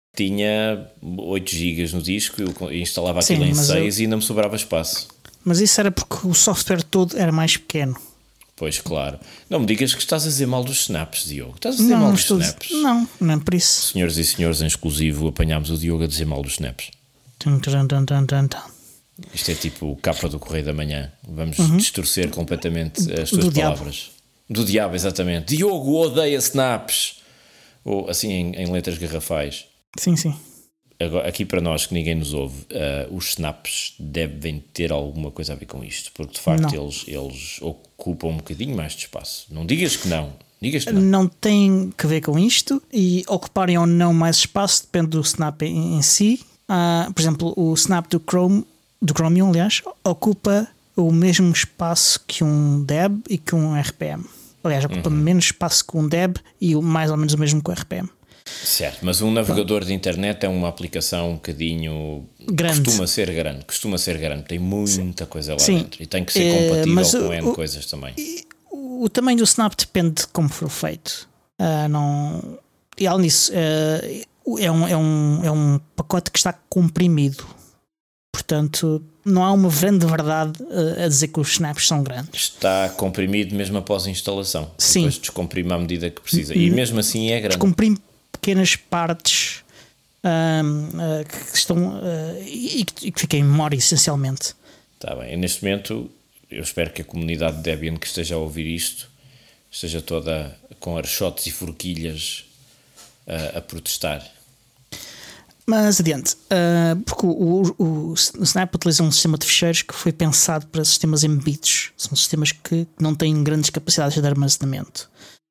tinha oito gigas no disco, eu instalava aquilo Sim, em seis eu... e ainda me sobrava espaço. Mas isso era porque o software todo era mais pequeno. Pois, claro. Não me digas que estás a dizer mal dos snaps, Diogo. Estás a dizer não, mal dos estou... snaps? Não, não é por isso. Senhoras e senhores, em exclusivo, apanhámos o Diogo a dizer mal dos snaps. Tum, tum, tum, tum, tum, tum. Isto é tipo capa do Correio da Manhã. Vamos uhum. distorcer completamente as tuas do palavras. Diabo. Do diabo, exatamente. Diogo odeia snaps. Ou assim em, em letras garrafais. Sim, sim. Agora, aqui para nós que ninguém nos ouve, uh, os snaps devem ter alguma coisa a ver com isto. Porque de facto eles, eles ocupam um bocadinho mais de espaço. Não digas que não. Digas que não. Não tem que ver com isto. E ocuparem ou não mais espaço depende do snap em, em si. Uh, por exemplo, o snap do Chrome, do Chromium, aliás, ocupa o mesmo espaço que um Deb e que um R P M. Aliás, ocupa uhum. menos espaço que um Deb e mais ou menos o mesmo que o R P M. Certo, mas um navegador Pronto. de internet é uma aplicação um bocadinho grande. Costuma ser grande, costuma ser grande, tem muita Sim. coisa lá Sim. dentro e tem que ser compatível uh, mas com o, N o, coisas também. O, o tamanho do Snap depende de como for feito. Uh, não... E além disso, uh, é, um, é, um, é um pacote que está comprimido. Portanto, não há uma grande verdade uh, a dizer que os snaps são grandes. Está comprimido mesmo após a instalação. Sim. Depois descomprime à medida que precisa. E mesmo assim é grande. Descomprime pequenas partes um, uh, que estão uh, e, e que fiquem em memória essencialmente. Está bem. E neste momento, eu espero que a comunidade de Debian que esteja a ouvir isto esteja toda com archotes e forquilhas uh, a protestar. Mas adiante, uh, porque o, o, o Snap utiliza um sistema de ficheiros que foi pensado para sistemas embebidos. São sistemas que não têm grandes capacidades de armazenamento.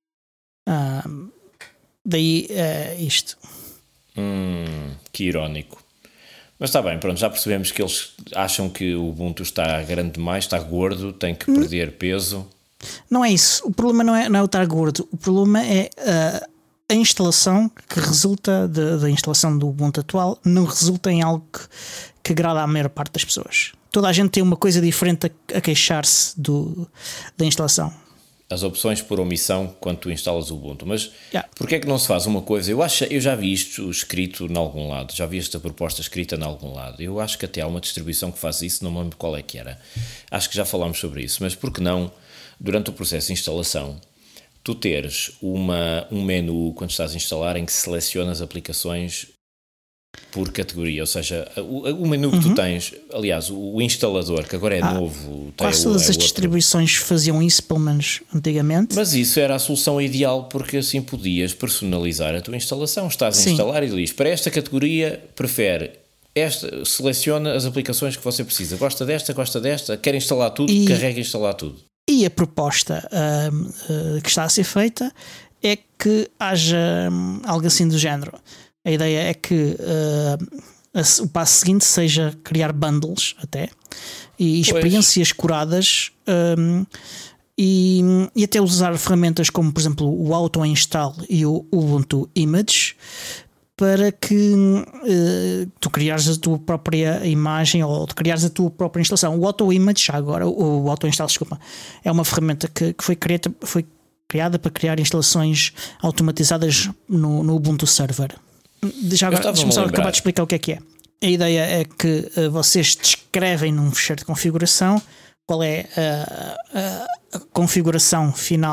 Uh, daí uh, isto. Hum, que irónico. Mas está bem, pronto, já percebemos que eles acham que o Ubuntu está grande demais, está gordo, tem que perder hum, peso. Não é isso. O problema não é, não é o estar gordo. O problema é... Uh, a instalação que resulta de, da instalação do Ubuntu atual não resulta em algo que, que agrada à maior parte das pessoas. Toda a gente tem uma coisa diferente a, a queixar-se do, da instalação. As opções por omissão quando tu instalas o Ubuntu. Mas yeah. porquê é que não se faz uma coisa? Eu, acho, eu já vi isto escrito em algum lado, já vi esta proposta escrita em algum lado. Eu acho que até há uma distribuição que faz isso, não me lembro qual é que era. Acho que já falámos sobre isso, mas por que não, durante o processo de instalação, tu teres uma, um menu quando estás a instalar em que selecionas aplicações por categoria, ou seja, o, o menu que uhum. tu tens, aliás, o, o instalador que agora é ah, novo, quase todas é as distribuições faziam isso, pelo menos antigamente. Mas isso era a solução ideal porque assim podias personalizar a tua instalação. Estás a Sim. instalar e diz, para esta categoria prefere esta, seleciona as aplicações que você precisa, gosta desta, gosta desta, quer instalar tudo, e... carrega instalar tudo. E a proposta uh, uh, que está a ser feita é que haja um, algo assim do género. A ideia é que uh, a, o passo seguinte seja criar bundles até e experiências pois. curadas um, e, e até usar ferramentas como, por exemplo, o auto-install e o Ubuntu Image para que uh, tu criares a tua própria imagem ou tu criares a tua própria instalação. O Auto-Image, já agora, o Auto-Install, desculpa, é uma ferramenta que, que foi, criada, foi criada para criar instalações automatizadas no, no Ubuntu Server. Já agora, deixa-me só acabar de explicar o que é que é. A ideia é que uh, vocês descrevem num fecheiro de configuração qual é a, a, a configuração final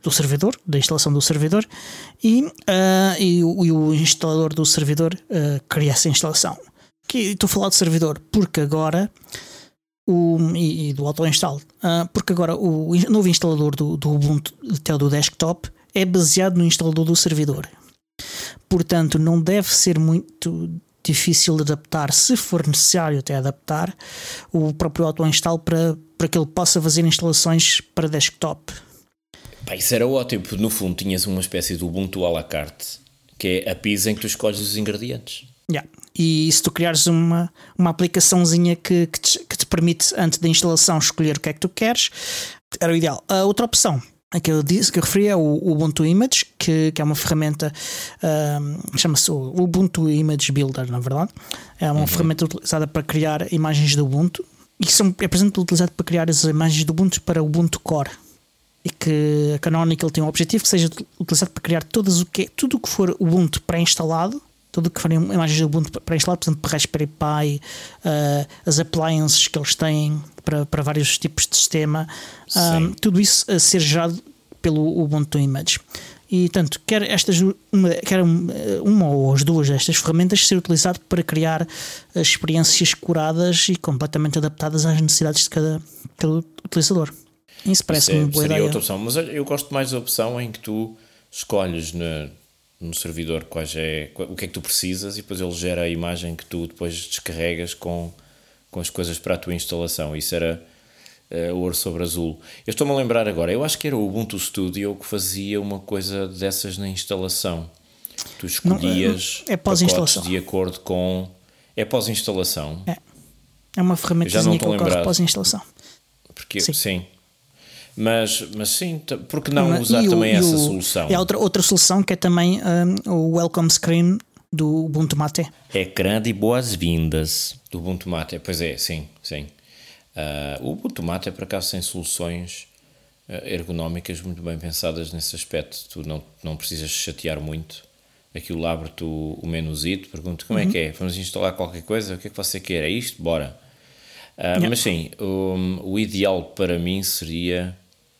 do servidor, da instalação do servidor, e, uh, e, o, e o instalador do servidor uh, cria essa instalação. Que, estou a falar de servidor porque agora o, e, e do auto-install, uh, porque agora o novo instalador do, do Ubuntu, até do desktop, é baseado no instalador do servidor. Portanto, não deve ser muito difícil de adaptar, se for necessário até adaptar o próprio auto-install para, para que ele possa fazer instalações para desktop. Pá, isso era ótimo, porque no fundo tinhas uma espécie de Ubuntu à la carte, que é a pizza em que tu escolhes os ingredientes. Yeah. E se tu criares uma, uma aplicaçãozinha que, que, te, que te permite, antes da instalação, escolher o que é que tu queres, era o ideal. A outra opção a que eu disse, que eu referi, é o Ubuntu Image, que, que é uma ferramenta, um, chama-se o Ubuntu Image Builder, na verdade. É uma uhum. ferramenta utilizada para criar imagens de Ubuntu e que são, é, por exemplo, utilizado para criar as imagens de Ubuntu para o Ubuntu Core. E que a Canonical tem um objetivo que seja utilizado para criar todas o que, tudo o que for Ubuntu pré-instalado, tudo o que forem imagens de Ubuntu pré-instalado, por exemplo, Raspberry Pi, uh, as appliances que eles têm para, para vários tipos de sistema, um, tudo isso a ser gerado pelo Ubuntu Image. E tanto, quer, estas, uma, quer uma ou as duas destas ferramentas ser utilizado para criar experiências curadas e completamente adaptadas às necessidades de cada, cada utilizador. Isso parece-me uma boa ideia. Outra opção, mas eu gosto mais da opção em que tu escolhes no, no servidor quais é, o que é que tu precisas e depois ele gera a imagem que tu depois descarregas com, com as coisas para a tua instalação. Isso era uh, ouro sobre azul. Eu estou-me a lembrar agora, eu acho que era o Ubuntu Studio que fazia uma coisa dessas na instalação. Tu escolhias não, é, é pós-instalação. De acordo com... É pós-instalação? É, é uma ferramentazinha que ocorre pós-instalação. Porque, sim. sim. Mas, mas sim, porque não mas, usar também o, essa o, solução? É outra, outra solução que é também um, o Welcome Screen do Ubuntu Mate. Ecrã de boas-vindas do Ubuntu Mate. Pois é, sim, sim. Uh, o Ubuntu Mate é por acaso tem soluções uh, ergonómicas muito bem pensadas nesse aspecto. Tu não, não precisas chatear muito. Aquilo abre-te o, o menuzito, pergunta como uhum. é que é? Vamos instalar qualquer coisa? O que é que você quer? É isto? Bora! Uh, yeah. Mas sim, o, o ideal para mim seria...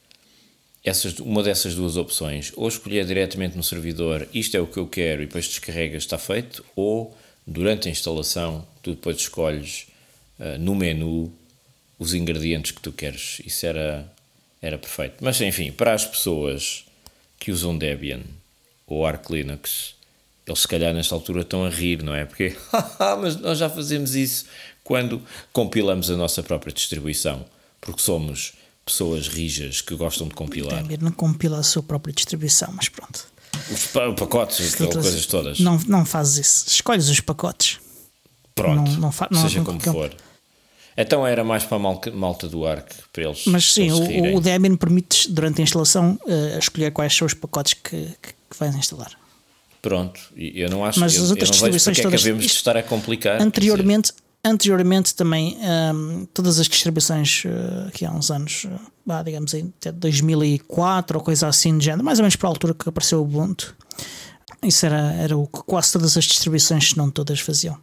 Essas, uma dessas duas opções, ou escolher diretamente no servidor, isto é o que eu quero e depois descarregas, está feito, ou durante a instalação tu depois escolhes uh, no menu os ingredientes que tu queres. Isso era, era perfeito. Mas enfim, para as pessoas que usam Debian ou Arch Linux, eles se calhar nesta altura estão a rir, não é? Porque mas nós já fazemos isso quando compilamos a nossa própria distribuição, porque somos pessoas rijas que gostam de compilar. Debian não compila a sua própria distribuição, mas pronto. Os pacotes, aquelas coisas todas. Não, não fazes isso. Escolhes os pacotes. Pronto, não, não fa- não, seja não, como não, for. Então era mais para a malta do Arc, para eles. Mas sim, eles o, o Debian permite durante a instalação uh, escolher quais são os pacotes que, que, que vais instalar. Pronto, eu não acho mas eu, as outras eu não vejo porque todas, é que devemos estar a complicar. Anteriormente, anteriormente também um, todas as distribuições uh, que há uns anos, uh, bah, digamos aí, até dois mil e quatro ou coisa assim de género, mais ou menos para a altura que apareceu o Ubuntu, isso era, era o que quase todas as distribuições, se não todas, faziam.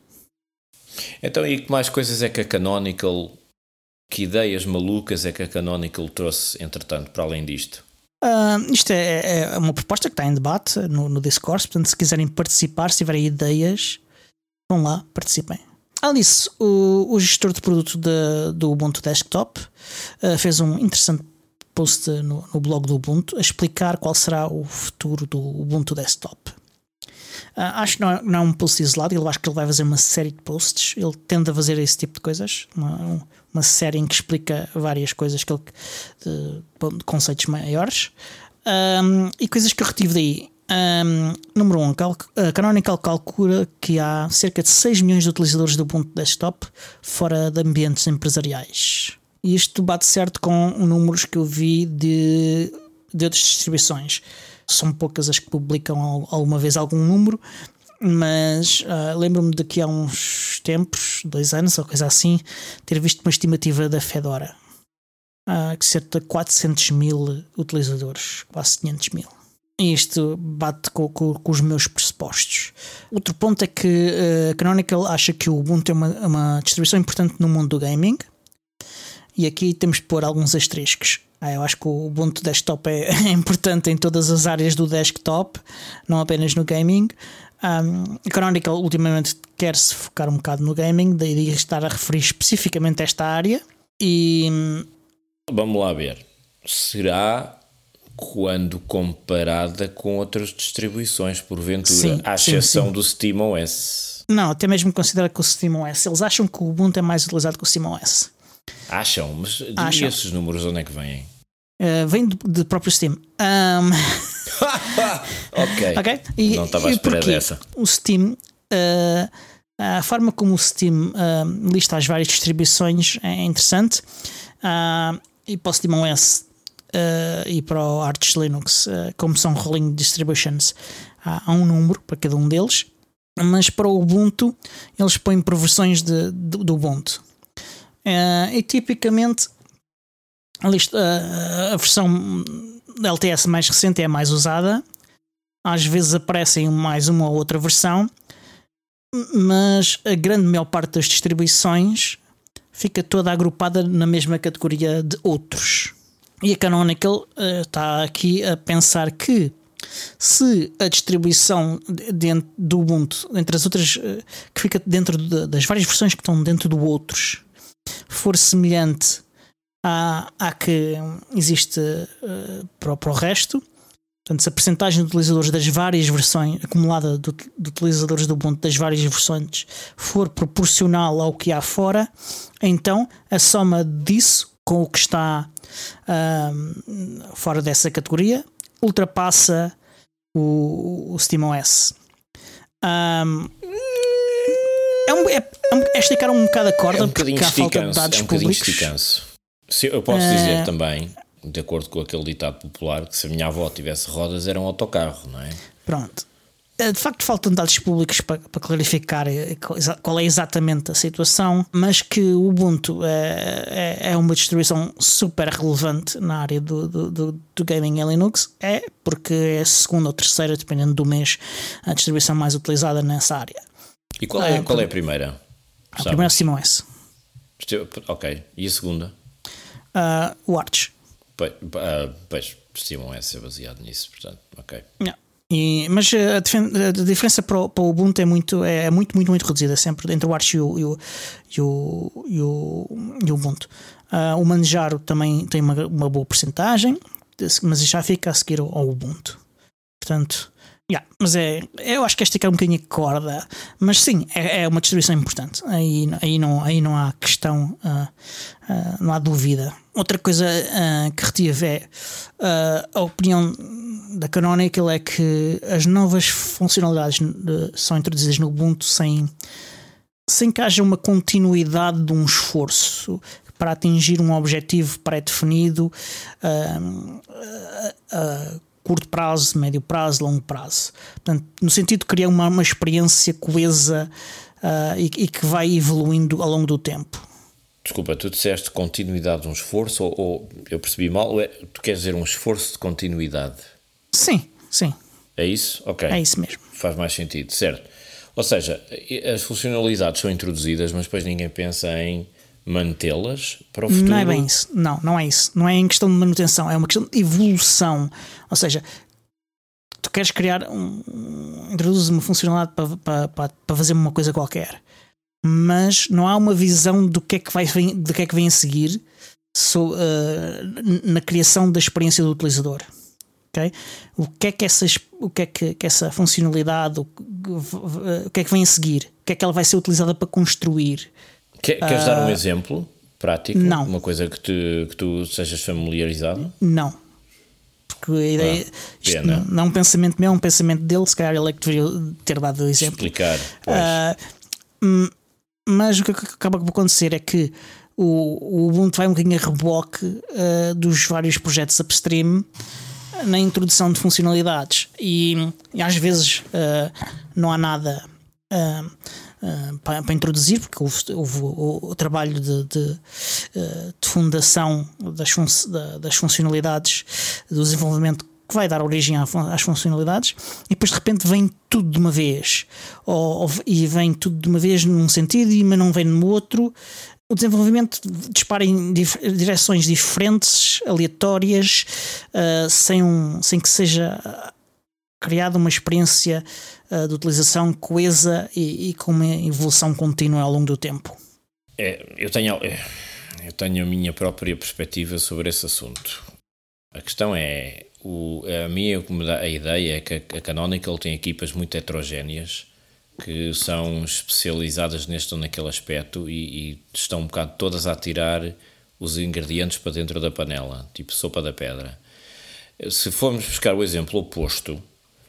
Então, e que mais coisas é que a Canonical, que ideias malucas é que a Canonical trouxe, entretanto, para além disto? Uh, isto é, é uma proposta que está em debate no, no Discord, portanto, se quiserem participar, se tiverem ideias, vão lá, participem. Além disso, o, o gestor de produto de, do Ubuntu Desktop uh, fez um interessante post no, no blog do Ubuntu a explicar qual será o futuro do Ubuntu Desktop. Uh, acho que não é, não é um post isolado, eu acho que ele vai fazer uma série de posts, ele tende a fazer esse tipo de coisas, uma, uma série em que explica várias coisas que ele, de, de conceitos maiores, um, e coisas que eu retive daí. Um, número um, a Canonical calcula que há cerca de seis milhões de utilizadores do Ubuntu Desktop fora de ambientes empresariais. E isto bate certo com números que eu vi de, de outras distribuições. São poucas as que publicam alguma vez algum número, mas uh, lembro-me de que há uns tempos, dois anos ou coisa assim, ter visto uma estimativa da Fedora, uh, que cerca de quatrocentos mil utilizadores, quase quinhentos mil. E isto bate com, com, com os meus pressupostos. Outro ponto é que a uh, Canonical acha que o Ubuntu é uma, uma distribuição importante no mundo do gaming. e aqui temos de pôr alguns asteriscos. Ah, eu acho que o Ubuntu Desktop é, é importante em todas as áreas do desktop, não apenas no gaming. Um, a Canonical ultimamente quer-se focar um bocado no gaming, daí estar a referir especificamente esta área. E vamos lá ver, será quando comparada com outras distribuições, porventura, sim, à exceção sim, sim. do SteamOS? Não, até mesmo considera que o SteamOS, eles acham que o Ubuntu é mais utilizado que o SteamOS. Acham, mas diga esses números onde é que vêm? Uh, vem do, do próprio Steam. Um... ok. okay? E, não estava à espera dessa. O Steam, uh, a forma como o Steam uh, lista as várias distribuições é interessante. Uh, e para o SteamOS uh, e para o Arch Linux, uh, como são rolling distributions, uh, há um número para cada um deles. Mas para o Ubuntu, eles põem por versões de, de, do Ubuntu. Uh, e tipicamente a, lista, uh, a versão L T S mais recente é a mais usada. Às vezes aparecem mais uma ou outra versão, mas a grande maior parte das distribuições fica toda agrupada na mesma categoria de outros. E a Canonical uh, está aqui a pensar que se a distribuição dentro do Ubuntu, entre as outras, uh, que fica dentro de, das várias versões que estão dentro do outros, for semelhante à, à que existe uh, para, para o resto, portanto, se a percentagem de utilizadores das várias versões, acumulada de, de utilizadores do Ubuntu das várias versões, for proporcional ao que há fora, então a soma disso com o que está uh, fora dessa categoria ultrapassa o, o SteamOS. Um, É, um, é, é esticar um bocado a corda, é um porque há falta de dados é um públicos. Se eu posso dizer uh, também, de acordo com aquele ditado popular, que se a minha avó tivesse rodas era um autocarro, não é? Pronto. De facto faltam dados públicos para, para clarificar qual é exatamente a situação, mas que o Ubuntu é, é, é uma distribuição super relevante na área do, do, do, do gaming em Linux, é porque é a segunda ou terceira, dependendo do mês, a distribuição mais utilizada nessa área. E qual é, ah, qual é a primeira? A primeira é o SteamOS. Ok. E a segunda? Uh, o Arch. Pois, uh, pois SteamOS é baseado nisso, portanto, ok. Yeah. E, mas a, a diferença para o, para o Ubuntu é muito, é muito, muito, muito reduzida sempre entre o Arch e o, e o, e o, e o, e o Ubuntu. Uh, o Manjaro também tem uma, uma boa percentagem, mas já fica a seguir ao, ao Ubuntu. Portanto, yeah, mas é, eu acho que esta é um bocadinho de corda, mas sim, é, é uma distribuição importante. Aí, aí, não, aí não há questão, uh, uh, não há dúvida. Outra coisa uh, que retive é uh, a opinião da Canonical é que as novas funcionalidades de, são introduzidas no Ubuntu sem, sem que haja uma continuidade de um esforço para atingir um objetivo pré-definido uh, a uh, uh, curto prazo, médio prazo, longo prazo. Portanto, no sentido de criar uma, uma experiência coesa uh, e, e que vai evoluindo ao longo do tempo. Desculpa, tu disseste continuidade de um esforço ou, ou eu percebi mal, ou é, tu queres dizer um esforço de continuidade? Sim, sim. É isso? Ok. É isso mesmo. Faz mais sentido, certo. Ou seja, as funcionalidades são introduzidas, mas depois ninguém pensa em mantê-las para o futuro. Não é bem isso. Não, não é isso. Não é em questão de manutenção, é uma questão de evolução. Ou seja, tu queres criar um, introduzes uma funcionalidade para, para, para, para fazer uma coisa qualquer, mas não há uma visão do que é que vai do que é que vem a seguir so, uh, na criação da experiência do utilizador. Okay? O que é que essa, o que é que, que essa funcionalidade, o, o que é que vem a seguir? O que é que ela vai ser utilizada para construir? Quer, queres uh, dar um exemplo prático? Não. Uma coisa que, te, que tu sejas familiarizado? Não. Porque a ideia, ah, isto não, não é um pensamento meu, é um pensamento dele. Se calhar ele é que deveria ter dado o exemplo. Explicar. Uh, mas o que acaba por acontecer é que o, o Ubuntu vai um bocadinho a reboque uh, dos vários projetos upstream na introdução de funcionalidades. E, e às vezes uh, não há nada uh, uh, para, para introduzir, porque houve, houve o, o trabalho de, de, uh, de fundação das, fun das funcionalidades, do desenvolvimento que vai dar origem às funcionalidades, e depois de repente vem tudo de uma vez, ou, ou, e vem tudo de uma vez num sentido, mas não vem no outro, o desenvolvimento dispara em dif- direções diferentes, aleatórias, uh, sem, um, sem que seja criada uma experiência uh, de utilização coesa e, e com uma evolução contínua ao longo do tempo. É, eu, tenho, eu tenho a minha própria perspectiva sobre esse assunto. A questão é, o, a minha a ideia é que a Canonical tem equipas muito heterogéneas que são especializadas neste ou naquele aspecto e, e estão um bocado todas a tirar os ingredientes para dentro da panela, tipo sopa da pedra. Se formos buscar o exemplo oposto,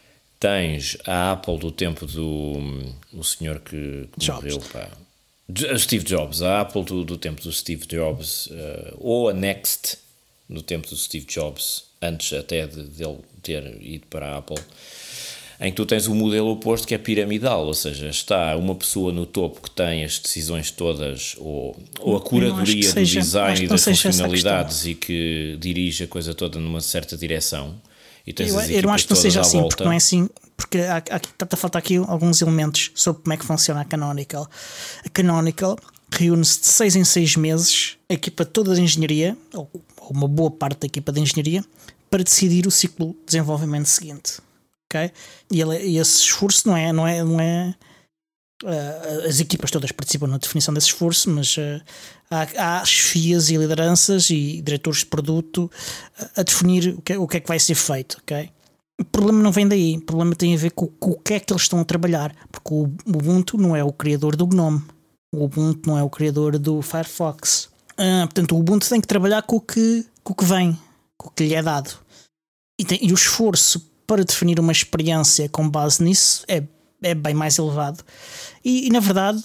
tens a Apple do tempo do o senhor que, que morreu, pá, Steve Jobs, a Apple do, do tempo do Steve Jobs, uh, ou a Next no tempo do Steve Jobs, antes até de, de ele ter ido para a Apple, em que tu tens o modelo oposto que é piramidal, ou seja, está uma pessoa no topo que tem as decisões todas, ou, ou a curadoria do seja, design e das funcionalidades e que dirige a coisa toda numa certa direção. E tens eu, as eu não acho que não seja assim, volta. Porque não é assim, porque há, há, está a faltar aqui alguns elementos sobre como é que funciona a Canonical. A Canonical reúne-se de seis em seis meses, a equipa toda de engenharia, ou uma boa parte da equipa de engenharia, para decidir o ciclo de desenvolvimento seguinte. Okay? E, ele, e esse esforço não é, não é, não é uh, as equipas todas participam na definição desse esforço, mas uh, há, há chefias e lideranças e diretores de produto a, a definir o que, o que é que vai ser feito. Okay? O problema não vem daí, o problema tem a ver com, com o que é que eles estão a trabalhar, porque o Ubuntu não é o criador do GNOME, o Ubuntu não é o criador do Firefox. Uh, portanto, o Ubuntu tem que trabalhar com o que, com o que vem, com o que lhe é dado. E, tem, e o esforço para definir uma experiência com base nisso é, é bem mais elevado. E, e na verdade,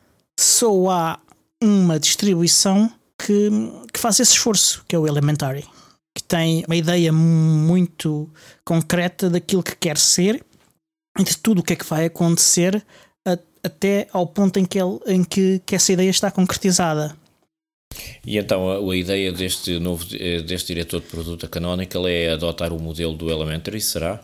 só há uma distribuição que, que faz esse esforço, que é o Elementary, que tem uma ideia muito concreta daquilo que quer ser e de tudo o que é que vai acontecer a, até ao ponto em, que, ele, em que, que essa ideia está concretizada. E então a, a ideia deste novo deste diretor de produto, a Canonical, é adotar o modelo do Elementary, será?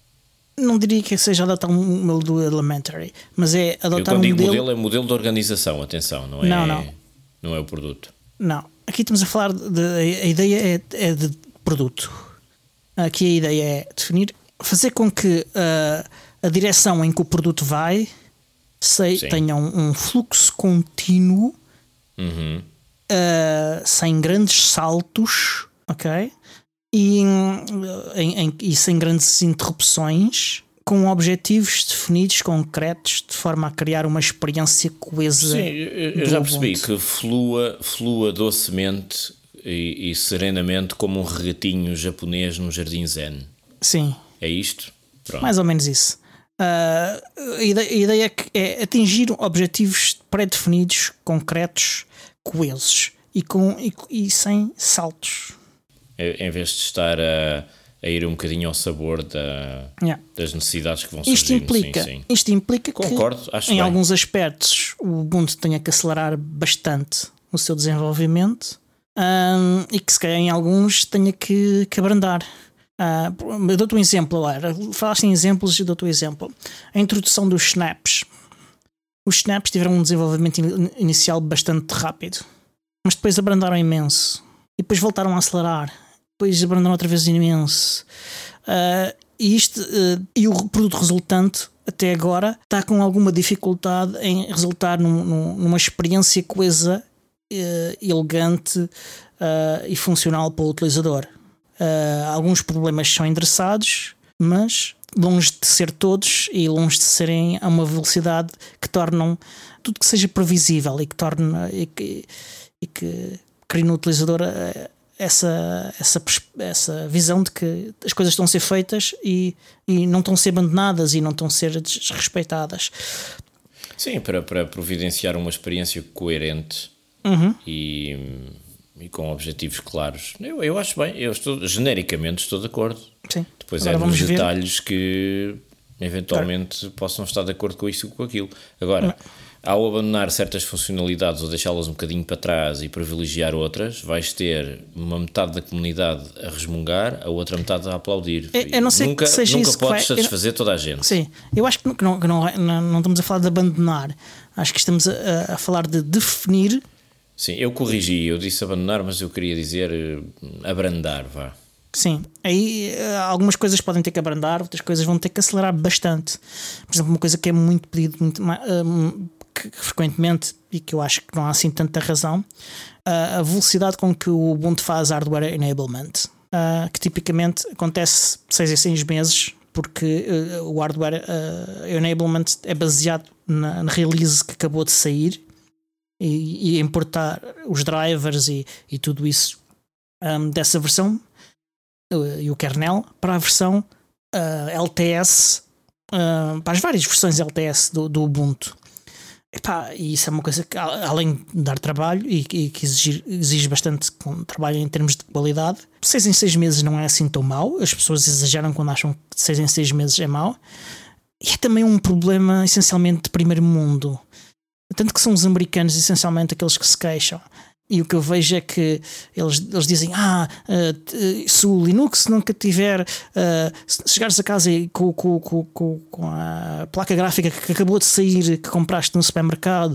Não diria que seja adotar um modelo do Elementary, mas é adotar um modelo... Eu quando digo modelo é modelo de organização, atenção, não é, não, não. Não é o produto. Não, aqui estamos a falar de... A ideia é, é de produto. Aqui a ideia é definir, fazer com que uh, a direção em que o produto vai sei, tenha um, um fluxo contínuo, uhum. Uh, sem grandes saltos, ok? E, em, em, e sem grandes interrupções, com objetivos definidos, concretos, de forma a criar uma experiência coesa. Sim, eu, eu já percebi Ubuntu. Que flua, flua docemente e, e serenamente como um regatinho japonês num jardim zen. Sim. É isto? Pronto. Mais ou menos isso. Uh, a ideia, a ideia é, que é atingir objetivos pré-definidos, concretos, coesos e, com, e, e sem saltos. Em vez de estar a, a ir um bocadinho ao sabor da, yeah. das necessidades que vão isto surgindo. Implica, sim, sim. Isto implica Concordo, que acho em bem. alguns aspectos o Ubuntu tenha que acelerar bastante o seu desenvolvimento um, e que se calhar em alguns tenha que, que abrandar. Uh, eu dou-te um exemplo, Lara. Falaste em exemplos e eu dou-te um exemplo. A introdução dos snaps. Os snaps tiveram um desenvolvimento in- inicial bastante rápido, mas depois abrandaram imenso e depois voltaram a acelerar, depois abrandaram outra vez imenso. Uh, e, isto, uh, e o produto resultante até agora está com alguma dificuldade em resultar num, num, numa experiência coesa, uh, elegante uh, e funcional para o utilizador. Uh, alguns problemas são endereçados, mas longe de ser todos e longe de serem a uma velocidade que tornam tudo que seja previsível e que torne e que, e que crie no utilizador essa, essa, essa visão de que as coisas estão a ser feitas e, e não estão a ser abandonadas e não estão a ser desrespeitadas. Sim, para, para providenciar uma experiência coerente uhum. e, e com objetivos claros. Eu, eu acho bem, eu estou genericamente estou de acordo. Sim. Depois Agora é nos ver. detalhes que eventualmente claro. Possam estar de acordo com isto ou com aquilo. Agora, não. Ao abandonar certas funcionalidades ou deixá-las um bocadinho para trás e privilegiar outras, vais ter uma metade da comunidade a resmungar, a outra metade a aplaudir. Eu, eu não sei nunca que seja nunca isso podes que vai... satisfazer eu... toda a gente. Sim, eu acho que não, que não, não, não estamos a falar de abandonar, acho que estamos a, a falar de definir Sim, eu corrigi, eu disse abandonar, mas eu queria dizer uh, abrandar, vá. Sim, aí algumas coisas podem ter que abrandar, outras coisas vão ter que acelerar bastante. Por exemplo, uma coisa que é muito pedido muito, um, que, frequentemente, e que eu acho que não há assim tanta razão, uh, a velocidade com que o Ubuntu faz hardware enablement, uh, que tipicamente acontece seis em seis meses, porque uh, o hardware uh, enablement é baseado na, na release que acabou de sair e, e importar os drivers e, e tudo isso um, dessa versão e o kernel para a versão uh, L T S, uh, para as várias versões L T S do, do Ubuntu. Epá, e isso é uma coisa que, além de dar trabalho e, e que exige, exige bastante com trabalho em termos de qualidade, seis em seis meses não é assim tão mau. As pessoas exageram quando acham que seis em seis meses é mau, e é também um problema essencialmente de primeiro mundo, tanto que são os americanos essencialmente aqueles que se queixam. E o que eu vejo é que eles, eles dizem: Ah, uh, se o Linux nunca tiver, uh, se chegares a casa e com, com, com, com a placa gráfica que acabou de sair, que compraste no supermercado,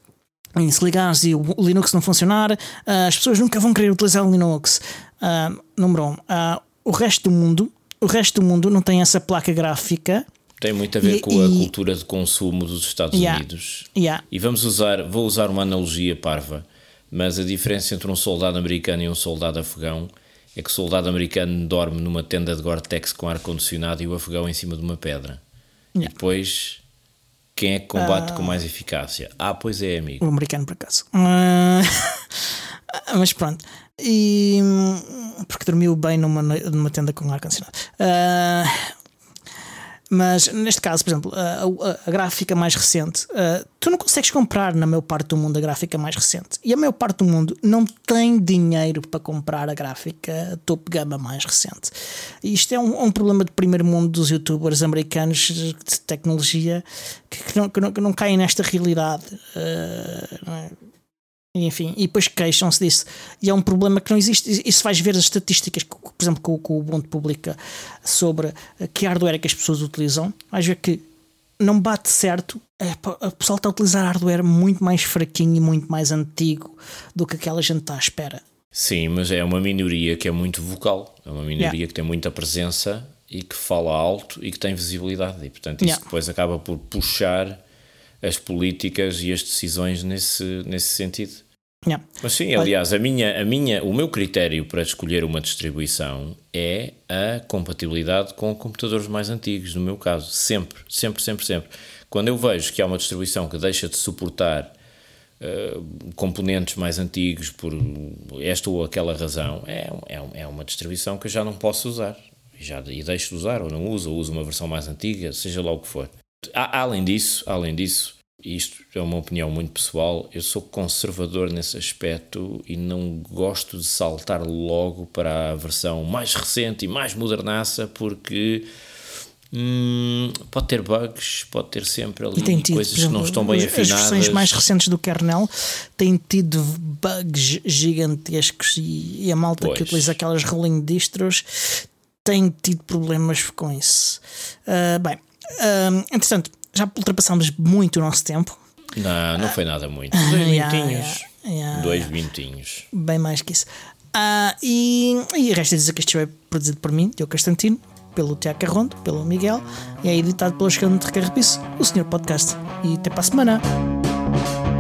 e se ligares e o Linux não funcionar, uh, as pessoas nunca vão querer utilizar o Linux. Uh, número um, uh, o resto do mundo, o resto do mundo não tem essa placa gráfica. Tem muito a ver e, com a e, cultura de consumo dos Estados yeah, Unidos. Yeah. E vamos usar, vou usar uma analogia parva. Mas a diferença entre um soldado americano e um soldado afegão é que o soldado americano dorme numa tenda de Gore-Tex com ar-condicionado e o afegão em cima de uma pedra. Yeah. E depois, quem é que combate uh... com mais eficácia? Ah, pois é, amigo. O americano, por acaso. Uh... Mas pronto. E... Porque dormiu bem numa, numa tenda com ar-condicionado. Uh... Mas neste caso, por exemplo, a, a, a gráfica mais recente, uh, tu não consegues comprar na maior parte do mundo a gráfica mais recente. E a maior parte do mundo não tem dinheiro para comprar a gráfica topo gama mais recente. E isto é um, um problema de primeiro mundo dos youtubers americanos de tecnologia que, que, não, que, não, que não caem nesta realidade. Uh, não é? Enfim, e depois queixam-se disso. E é um problema que não existe. E se vais ver as estatísticas, por exemplo, que o, que o Ubuntu publica sobre que hardware é que as pessoas utilizam, vais ver que não bate certo. O pessoal está a utilizar hardware muito mais fraquinho e muito mais antigo do que aquela gente está à espera. Sim, mas é uma minoria que é muito vocal. É uma minoria yeah. que tem muita presença e que fala alto e que tem visibilidade. E, portanto, isso yeah. depois acaba por puxar as políticas e as decisões nesse, nesse sentido. Yeah. Mas sim, aliás, a minha, a minha, o meu critério para escolher uma distribuição é a compatibilidade com computadores mais antigos, no meu caso, sempre, sempre, sempre, sempre. Quando eu vejo que há uma distribuição que deixa de suportar uh, componentes mais antigos por esta ou aquela razão, é, é, é uma distribuição que eu já não posso usar. E, já, e deixo de usar, ou não uso, ou uso uma versão mais antiga, seja lá o que for. Além disso, além disso, isto é uma opinião muito pessoal, eu sou conservador nesse aspecto e não gosto de saltar logo para a versão mais recente e mais modernaça, porque hum, pode ter bugs, pode ter sempre ali tido, coisas exemplo, que não estão bem afinadas. As versões mais recentes do kernel têm tido bugs gigantescos e, e a malta pois. que utiliza aquelas rolling distros tem tido problemas com isso. Uh, bem, uh, entretanto, já ultrapassámos muito o nosso tempo. Não, não foi nada muito. Dois yeah, minutinhos. Yeah, yeah, Dois yeah. minutinhos. Bem mais que isso. Uh, e, e resta dizer que isto é produzido por mim, Diogo Constantino, pelo Tiago Carrondo, pelo Miguel, e é editado pelo Chegando de Recarrepiço, o senhor Podcast. E até para a semana.